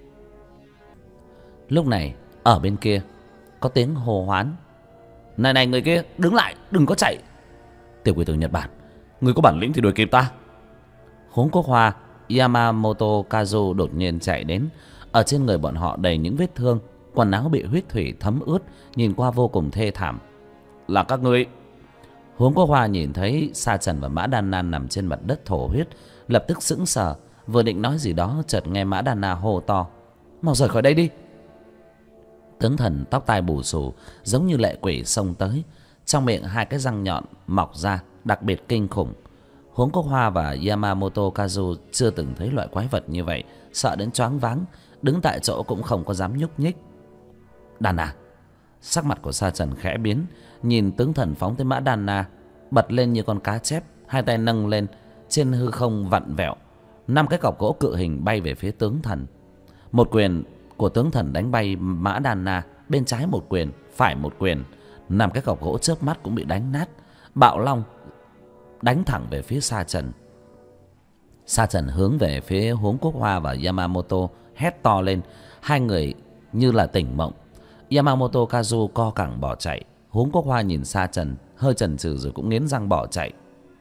Lúc này ở bên kia có tiếng hô hoán: "Này này, người kia, đứng lại, đừng có chạy." "Tiểu quỷ tử Nhật Bản, người có bản lĩnh thì đuổi kịp ta." Huống Quốc Hoa, Yamamoto Kazu đột nhiên chạy đến. Ở trên người bọn họ đầy những vết thương, quần áo bị huyết thủy thấm ướt, nhìn qua vô cùng thê thảm. "Là các ngươi?" Huống Quốc Hoa nhìn thấy Sa Trần và Mã Đan Na nằm trên mặt đất thổ huyết, lập tức sững sờ, vừa định nói gì đó, chợt nghe Mã Đan Na hô to: "Mau rời khỏi đây đi!" Tướng thần tóc tai bù xù giống như lệ quỷ xông tới, trong miệng hai cái răng nhọn mọc ra đặc biệt kinh khủng. Huống Quốc Hoa và Yamamoto Kazu chưa từng thấy loại quái vật như vậy, sợ đến choáng váng, đứng tại chỗ cũng không có dám nhúc nhích. "Đàn Na!" Sắc mặt của Sa Trần khẽ biến, nhìn tướng thần phóng tới Mã Đan Na, bật lên như con cá chép, hai tay nâng lên trên hư không vặn vẹo, 5 cái cọc gỗ cự hình bay về phía tướng thần. Một quyền của tướng thần đánh bay Mã Đan Na, bên trái một quyền, phải một quyền, 5 cái cọc gỗ chớp mắt cũng bị đánh nát. Bạo long đánh thẳng về phía Sa Trần. Sa Trần hướng về phía Huống Quốc Hoa và Yamamoto, hét to lên. Hai người như là tỉnh mộng. Yamamoto Kazu co cẳng bỏ chạy. Huống Quốc Hoa nhìn Sa Trần, hơi chần chừ rồi cũng nghiến răng bỏ chạy.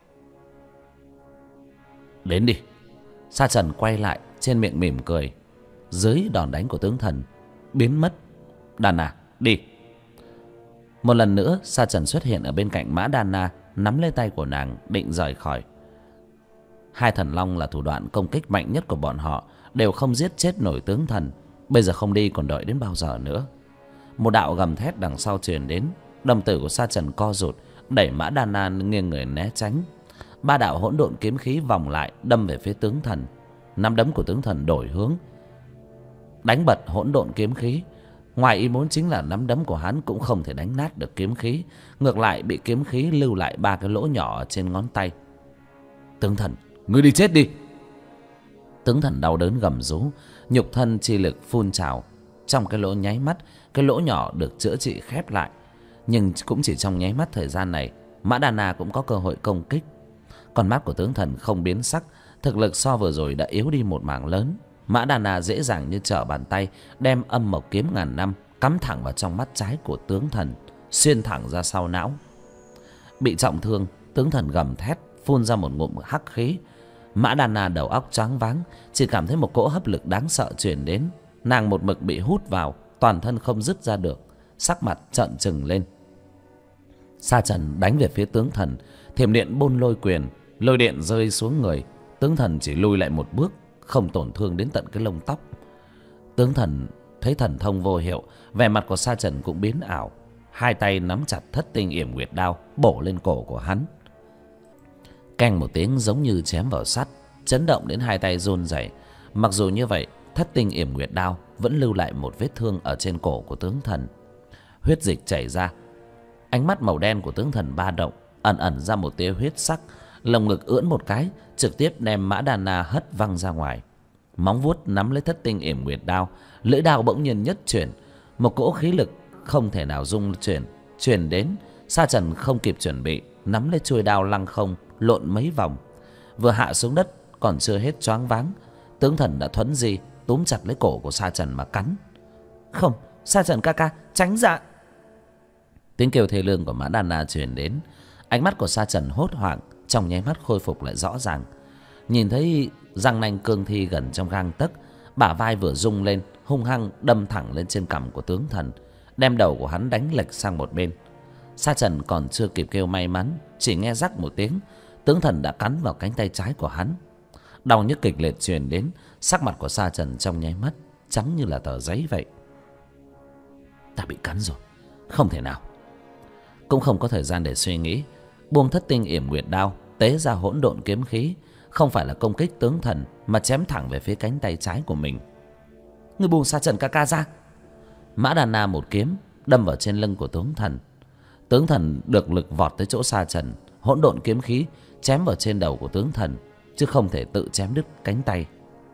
"Đến đi." Sa Trần quay lại, trên miệng mỉm cười. Dưới đòn đánh của tướng thần biến mất. "Đàn Na, đi." Một lần nữa Sa Trần xuất hiện ở bên cạnh Mã Đan Na, nắm lấy tay của nàng định rời khỏi. Hai thần long là thủ đoạn công kích mạnh nhất của bọn họ, đều không giết chết nổi tướng thần. Bây giờ không đi còn đợi đến bao giờ nữa. Một đạo gầm thét đằng sau truyền đến. Đồng tử của Sa Trần co rụt, đẩy Mã Đan Na nghiêng người né tránh. 3 đạo hỗn độn kiếm khí vòng lại đâm về phía tướng thần. Nắm đấm của tướng thần đổi hướng, đánh bật hỗn độn kiếm khí. Ngoài ý muốn chính là nắm đấm của hắn cũng không thể đánh nát được kiếm khí, ngược lại bị kiếm khí lưu lại 3 cái lỗ nhỏ ở trên ngón tay. "Tướng thần, ngươi đi chết đi!" Tướng thần đau đớn gầm rú, nhục thân chi lực phun trào. Trong cái lỗ nháy mắt, cái lỗ nhỏ được chữa trị khép lại. Nhưng cũng chỉ trong nháy mắt thời gian này, Mã Đan Na cũng có cơ hội công kích. Con mắt của tướng thần không biến sắc, thực lực so vừa rồi đã yếu đi một mảng lớn. Mã Đan Na dễ dàng như trở bàn tay đem âm mộc kiếm ngàn năm cắm thẳng vào trong mắt trái của tướng thần, xuyên thẳng ra sau não. Bị trọng thương, tướng thần gầm thét, phun ra một ngụm hắc khí. Mã Đan Na đầu óc choáng váng, chỉ cảm thấy một cỗ hấp lực đáng sợ truyền đến. Nàng một mực bị hút vào, toàn thân không dứt ra được, sắc mặt trợn trừng lên. Sa Trần đánh về phía tướng thần, thiểm điện bôn lôi quyền, lôi điện rơi xuống người. Tướng thần chỉ lùi lại một bước, không tổn thương đến tận cái lông tóc. Tướng thần thấy thần thông vô hiệu, vẻ mặt của Sa Trần cũng biến ảo. Hai tay nắm chặt thất tinh yểm nguyệt đao, bổ lên cổ của hắn. Keng một tiếng giống như chém vào sắt, chấn động đến hai tay run rẩy. Mặc dù như vậy, thất tinh yểm nguyệt đao vẫn lưu lại một vết thương ở trên cổ của tướng thần. Huyết dịch chảy ra. Ánh mắt màu đen của tướng thần ba động, ẩn ẩn ra một tia huyết sắc. Lồng ngực ưỡn một cái, trực tiếp đem Mã Đan Na hất văng ra ngoài. Móng vuốt nắm lấy thất tinh yểm nguyệt đao, lưỡi đao bỗng nhiên nhất chuyển, một cỗ khí lực không thể nào dung chuyển đến. Sa Trần không kịp chuẩn bị, nắm lấy chuôi đao lăng không lộn mấy vòng, vừa hạ xuống đất còn chưa hết choáng váng, tướng thần đã thuấn di túm chặt lấy cổ của Sa Trần mà cắn. "Không, Sa Trần ca ca, tránh ra!" Tiếng kêu thê lương của Mã Đan Na truyền đến. Ánh mắt của Sa Trần hốt hoảng, trong nháy mắt khôi phục lại rõ ràng. Nhìn thấy răng nanh cương thi gần trong gang tấc, bả vai vừa rung lên, hung hăng đâm thẳng lên trên cằm của tướng thần, đem đầu của hắn đánh lệch sang một bên. Sa Trần còn chưa kịp kêu may mắn, chỉ nghe rắc một tiếng, tướng thần đã cắn vào cánh tay trái của hắn. Đau nhức kịch liệt truyền đến, sắc mặt của Sa Trần trong nháy mắt trắng như là tờ giấy vậy. Ta bị cắn rồi, không thể nào. Cũng không có thời gian để suy nghĩ, buông Thất Tinh Yểm Nguyệt đao, tế ra hỗn độn kiếm khí, không phải là công kích tướng thần mà chém thẳng về phía cánh tay trái của mình. Ngươi buông Sa Trần ca ca ra. Mã Đà Na một kiếm đâm vào trên lưng của tướng thần. Tướng thần được lực vọt tới chỗ Sa Trần, hỗn độn kiếm khí chém vào trên đầu của tướng thần, chứ không thể tự chém đứt cánh tay.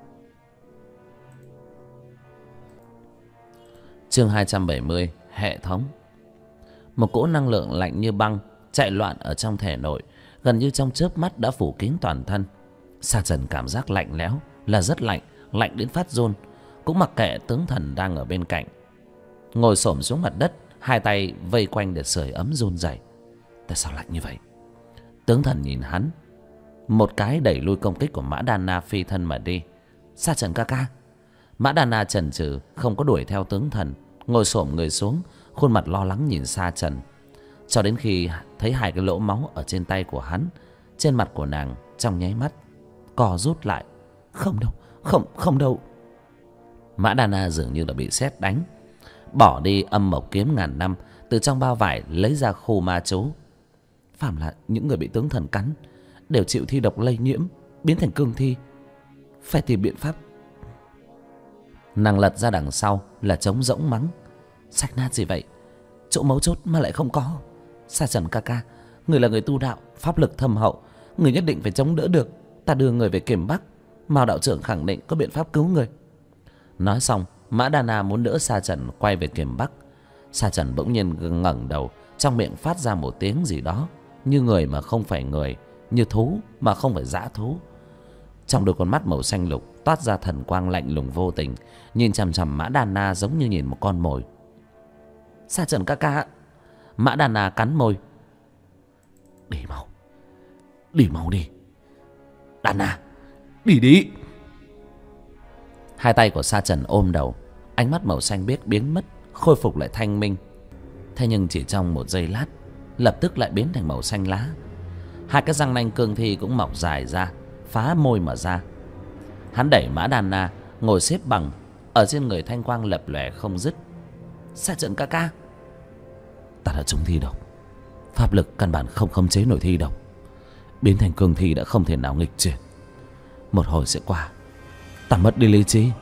Chương 270: Hệ thống. Một cỗ năng lượng lạnh như băng chạy loạn ở trong thể nội, gần như trong chớp mắt đã phủ kín toàn thân. Sa Trần cảm giác lạnh lẽo, là rất lạnh, lạnh đến phát run, cũng mặc kệ tướng thần đang ở bên cạnh. Ngồi xổm xuống mặt đất, hai tay vây quanh để sưởi ấm run rẩy. Tại sao lạnh như vậy? Tướng thần nhìn hắn, một cái đẩy lui công kích của Mã Đà Na, phi thân mà đi. Sa Trần ca ca. Mã Đà Na chần chừ không có đuổi theo tướng thần, ngồi xổm người xuống, khuôn mặt lo lắng nhìn Sa Trần. Cho đến khi thấy hai cái lỗ máu ở trên tay của hắn, trên mặt của nàng trong nháy mắt co rút lại. Không đâu, không đâu. Mã Đà Na dường như là bị sét đánh, bỏ đi âm mộc kiếm ngàn năm, từ trong bao vải lấy ra khu ma chú. Phàm là những người bị tướng thần cắn đều chịu thi độc lây nhiễm, biến thành cương thi, phải tìm biện pháp. Nàng lật ra đằng sau là trống rỗng mắng: sạch nát gì vậy, chỗ mấu chốt mà lại không có. Sa Trần ca ca, người là người tu đạo, pháp lực thâm hậu, người nhất định phải chống đỡ được. Ta đưa người về Kiềm Bắc, Mao đạo trưởng khẳng định có biện pháp cứu người. Nói xong, Mã Đà Na muốn đỡ Sa Trần quay về Kiềm Bắc. Sa Trần bỗng nhiên ngẩng đầu, trong miệng phát ra một tiếng gì đó, như người mà không phải người, như thú mà không phải dã thú. Trong đôi con mắt màu xanh lục toát ra thần quang lạnh lùng vô tình, nhìn chằm chằm Mã Đà Na giống như nhìn một con mồi. Sa Trần ca ca. Mã Đà Na cắn môi. Đi mau đi. Đà Na, đi đi. Hai tay của Sa Trần ôm đầu, ánh mắt màu xanh biếc biến mất, khôi phục lại thanh minh. Thế nhưng chỉ trong một giây lát, lập tức lại biến thành màu xanh lá. Hai cái răng nanh cương thi cũng mọc dài ra, phá môi mà ra. Hắn đẩy Mã Đà Na ngồi xếp bằng, ở trên người thanh quang lập lòe không dứt. Sa Trần ca ca. Ta đã trúng thi độc, pháp lực căn bản không khống chế nổi thi độc, biến thành cương thi đã không thể nào nghịch chuyển. Một hồi sẽ qua, ta mất đi lý trí.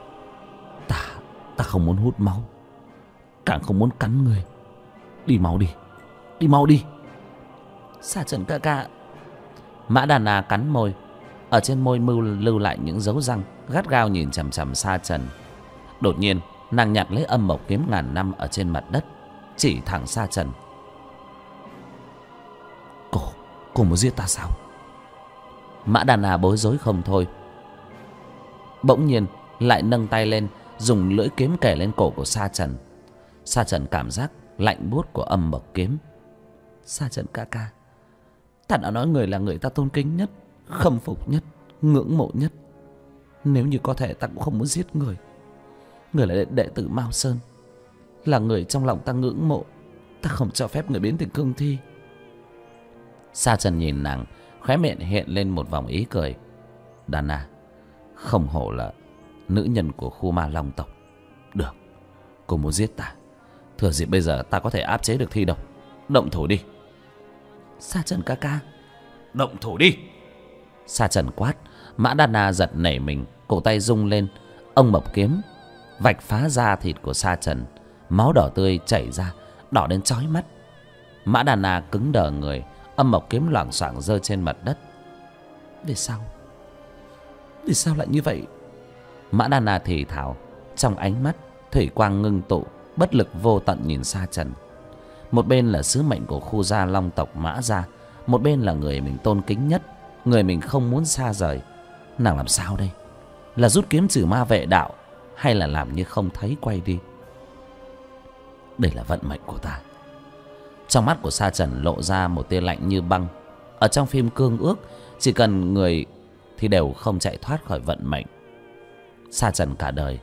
Ta không muốn hút máu, càng không muốn cắn người. Đi mau đi. Sa Trần ca ca. Mã Đà Na cắn môi, ở trên môi lưu lại những dấu răng, gắt gao nhìn chằm chằm Sa Trần. Đột nhiên nàng nhặt lấy âm mộc kiếm ngàn năm ở trên mặt đất, chỉ thẳng Sa Trần. Cô muốn giết ta sao? Mã Đà Na bối rối không thôi, bỗng nhiên lại nâng tay lên, dùng lưỡi kiếm kẻ lên cổ của Sa Trần. Sa Trần cảm giác lạnh buốt của âm mộc kiếm. Sa Trần ca ca, ta đã nói người là người ta tôn kính nhất, khâm phục nhất, ngưỡng mộ nhất. Nếu như có thể ta cũng không muốn giết người. Người là đệ tử Mao Sơn, là người trong lòng ta ngưỡng mộ. Ta không cho phép người biến thành cương thi. Sa Trần nhìn nàng, khóe miệng hiện lên một vòng ý cười. Đà Na, không hổ là nữ nhân của khu ma long tộc. Được, cô muốn giết ta, thừa dịp bây giờ ta có thể áp chế được thi độc, động thủ đi. Sa Trần ca ca. Động thủ đi. Sa Trần quát. Mã Đà Na giật nảy mình, cổ tay rung lên, ông mộc kiếm vạch phá da thịt của Sa Trần, máu đỏ tươi chảy ra, đỏ đến chói mắt. Mã Đà Na cứng đờ người, âm mộc kiếm loảng xoảng rơi trên mặt đất. Vì sao lại như vậy? Mã Đà Na thì thào, trong ánh mắt thủy quang ngưng tụ, bất lực vô tận nhìn Sa Trần. Một bên là sứ mệnh của khu gia long tộc Mã gia, một bên là người mình tôn kính nhất, người mình không muốn xa rời. Nàng làm sao đây? Là rút kiếm trừ ma vệ đạo, hay là làm như không thấy quay đi? Đây là vận mệnh của ta. Trong mắt của Sa Trần lộ ra một tia lạnh như băng. Ở trong phim Cương Ước, chỉ cần người thì đều không chạy thoát khỏi vận mệnh. Sa Trần cả đời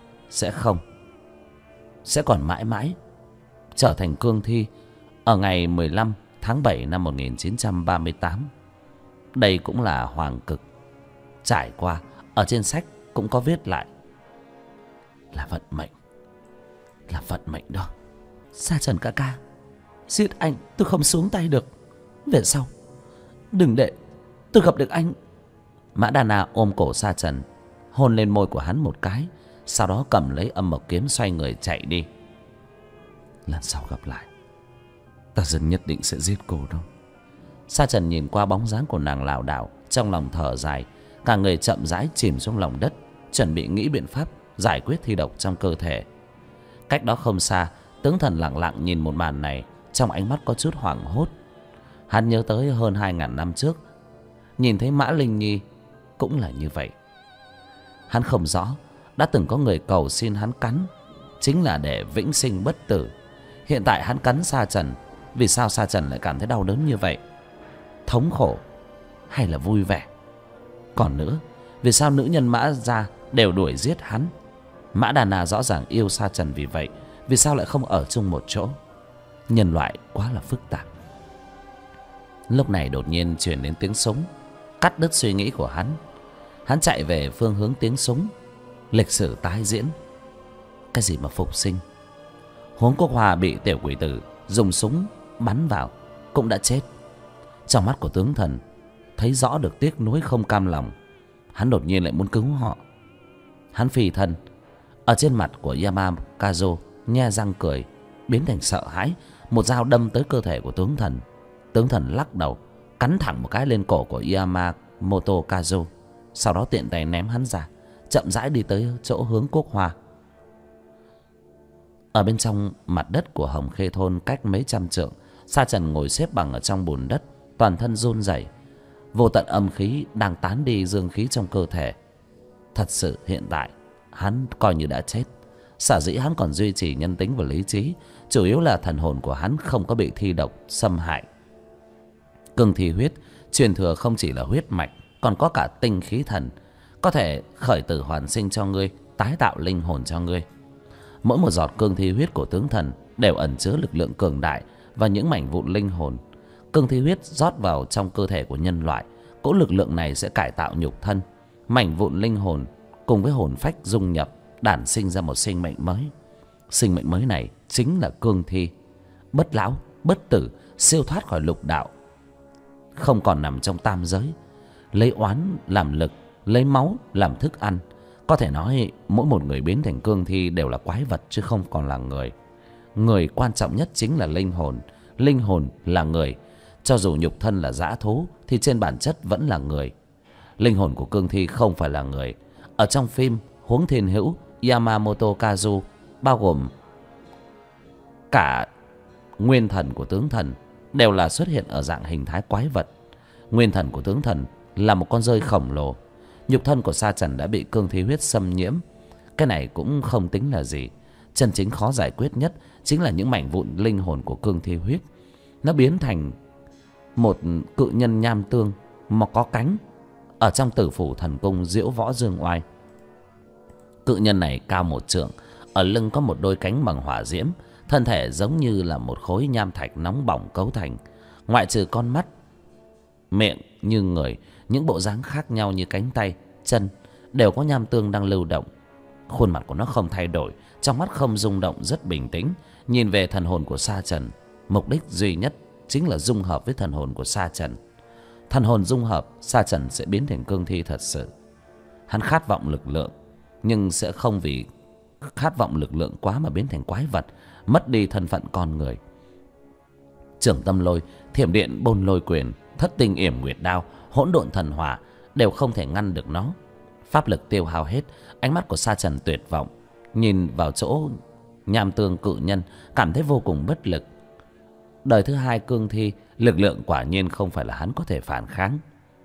sẽ còn mãi mãi trở thành cương thi ở ngày 15 tháng 7 năm 1938. đây cũng là hoàng cực trải qua. Ở trên sách cũng có viết lại. Là vận mệnh. Là vận mệnh đó. Sa Trần ca ca, giết anh tôi không xuống tay được. Về sau đừng để tôi gặp được anh. Mã Đà Na ôm cổ Sa Trần, hôn lên môi của hắn một cái, sau đó cầm lấy âm mộc kiếm xoay người chạy đi. Lần sau gặp lại, ta dần nhất định sẽ giết cô đâu. Sa Trần nhìn qua bóng dáng của nàng lảo đảo, trong lòng thở dài, cả người chậm rãi chìm xuống lòng đất, chuẩn bị nghĩ biện pháp giải quyết thi độc trong cơ thể. Cách đó không xa, Tướng Thần lặng lặng nhìn một màn này, trong ánh mắt có chút hoảng hốt. Hắn nhớ tới hơn 2000 năm trước, nhìn thấy Mã Linh Nhi cũng là như vậy. Hắn không rõ đã từng có người cầu xin hắn cắn, chính là để vĩnh sinh bất tử. Hiện tại hắn cắn Sa Trần, vì sao Sa Trần lại cảm thấy đau đớn như vậy? Thống khổ hay là vui vẻ? Còn nữa, vì sao nữ nhân Mã gia đều đuổi giết hắn? Mã Đà Na rõ ràng yêu Sa Trần vì vậy, vì sao lại không ở chung một chỗ? Nhân loại quá là phức tạp. Lúc này đột nhiên truyền đến tiếng súng, cắt đứt suy nghĩ của hắn. Hắn chạy về phương hướng tiếng súng. Lịch sử tái diễn. Cái gì mà phục sinh? Huống Quốc Hoa bị tiểu quỷ tử dùng súng bắn vào cũng đã chết. Trong mắt của tướng thần thấy rõ được tiếc nuối không cam lòng. Hắn đột nhiên lại muốn cứu họ. Hắn phi thân. Ở trên mặt của Yamakazo nhe răng cười, biến thành sợ hãi. Một dao đâm tới cơ thể của tướng thần. Tướng thần lắc đầu, cắn thẳng một cái lên cổ của Yamamoto Kazo, sau đó tiện tay ném hắn ra, chậm rãi đi tới chỗ hướng Quốc Hoa. Ở bên trong mặt đất của Hồng Khê thôn cách mấy trăm trượng, Sa Trần ngồi xếp bằng ở trong bùn đất, toàn thân run rẩy. Vô tận âm khí đang tán đi dương khí trong cơ thể. Thật sự hiện tại hắn coi như đã chết. Sở dĩ hắn còn duy trì nhân tính và lý trí, chủ yếu là thần hồn của hắn không có bị thi độc xâm hại. Cương thi huyết truyền thừa không chỉ là huyết mạch, còn có cả tinh khí thần, có thể khởi tử hoàn sinh cho ngươi, tái tạo linh hồn cho ngươi. Mỗi một giọt cương thi huyết của tướng thần đều ẩn chứa lực lượng cường đại và những mảnh vụn linh hồn. Cương thi huyết rót vào trong cơ thể của nhân loại, cỗ lực lượng này sẽ cải tạo nhục thân, mảnh vụn linh hồn cùng với hồn phách dung nhập, đản sinh ra một sinh mệnh mới. Sinh mệnh mới này chính là cương thi, bất lão, bất tử, siêu thoát khỏi lục đạo, không còn nằm trong tam giới, lấy oán làm lực, lấy máu làm thức ăn. Có thể nói mỗi một người biến thành cương thi đều là quái vật chứ không còn là người. Người quan trọng nhất chính là linh hồn. Linh hồn là người. Cho dù nhục thân là dã thú thì trên bản chất vẫn là người. Linh hồn của cương thi không phải là người. Ở trong phim Huống Thiên Hữu, Yamamoto Kazu bao gồm cả nguyên thần của tướng thần đều là xuất hiện ở dạng hình thái quái vật. Nguyên thần của tướng thần là một con rơi khổng lồ. Nhục thân của Sa Trần đã bị cương thi huyết xâm nhiễm. Cái này cũng không tính là gì. Chân chính khó giải quyết nhất chính là những mảnh vụn linh hồn của cương thi huyết. Nó biến thành một cự nhân nham tương mà có cánh ở trong Tử Phủ Thần Cung Diễu Võ Dương Oai. Cự nhân này cao 1 trượng, ở lưng có một đôi cánh bằng hỏa diễm, thân thể giống như là một khối nham thạch nóng bỏng cấu thành. Ngoại trừ con mắt, miệng như người, những bộ dáng khác nhau như cánh tay, chân đều có nham tương đang lưu động. Khuôn mặt của nó không thay đổi, trong mắt không rung động, rất bình tĩnh. Nhìn về thần hồn của Sa Trần, mục đích duy nhất chính là dung hợp với thần hồn của Sa Trần. Thần hồn dung hợp, Sa Trần sẽ biến thành cương thi thật sự. Hắn khát vọng lực lượng, nhưng sẽ không vì khát vọng lực lượng quá mà biến thành quái vật, mất đi thân phận con người. Trưởng Tâm Lôi, Thiểm Điện Bôn Lôi Quyền, Thất Tinh Yểm Nguyệt Đao, Hỗn Độn Thần Hỏa đều không thể ngăn được nó. Pháp lực tiêu hao hết, ánh mắt của Sa Trần tuyệt vọng, nhìn vào chỗ nham tương cự nhân, cảm thấy vô cùng bất lực. Đời thứ hai cương thi, lực lượng quả nhiên không phải là hắn có thể phản kháng.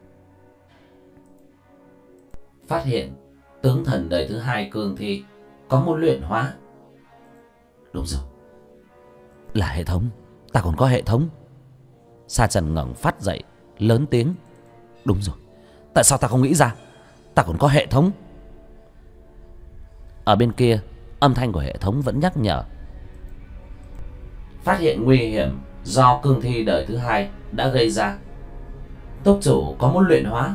Phát hiện tướng thần đời thứ hai cương thi có một luyện hóa. Đúng rồi, là hệ thống. Ta còn có hệ thống. Sa Trần ngẩng phát dậy, lớn tiếng. Đúng rồi, tại sao ta không nghĩ ra? Ta còn có hệ thống. Ở bên kia, âm thanh của hệ thống vẫn nhắc nhở. Phát hiện nguy hiểm do cương thi đời thứ hai đã gây ra. Túc chủ có muốn luyện hóa?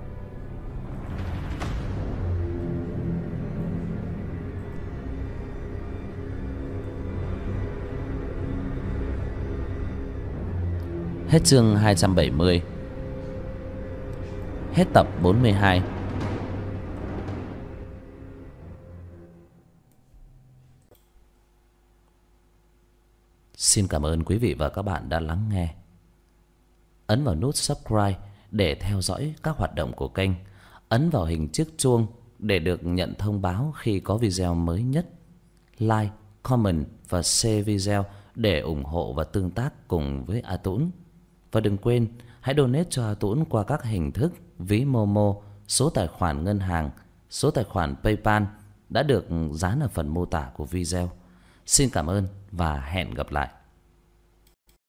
Hết chương 270. Hết tập 42. Xin cảm ơn quý vị và các bạn đã lắng nghe. Ấn vào nút subscribe để theo dõi các hoạt động của kênh. Ấn vào hình chiếc chuông để được nhận thông báo khi có video mới nhất. Like, comment và share video để ủng hộ và tương tác cùng với A Tũng. Và đừng quên hãy donate cho A Tũng qua các hình thức ví Momo, số tài khoản ngân hàng, số tài khoản PayPal đã được dán ở phần mô tả của video. Xin cảm ơn và hẹn gặp lại.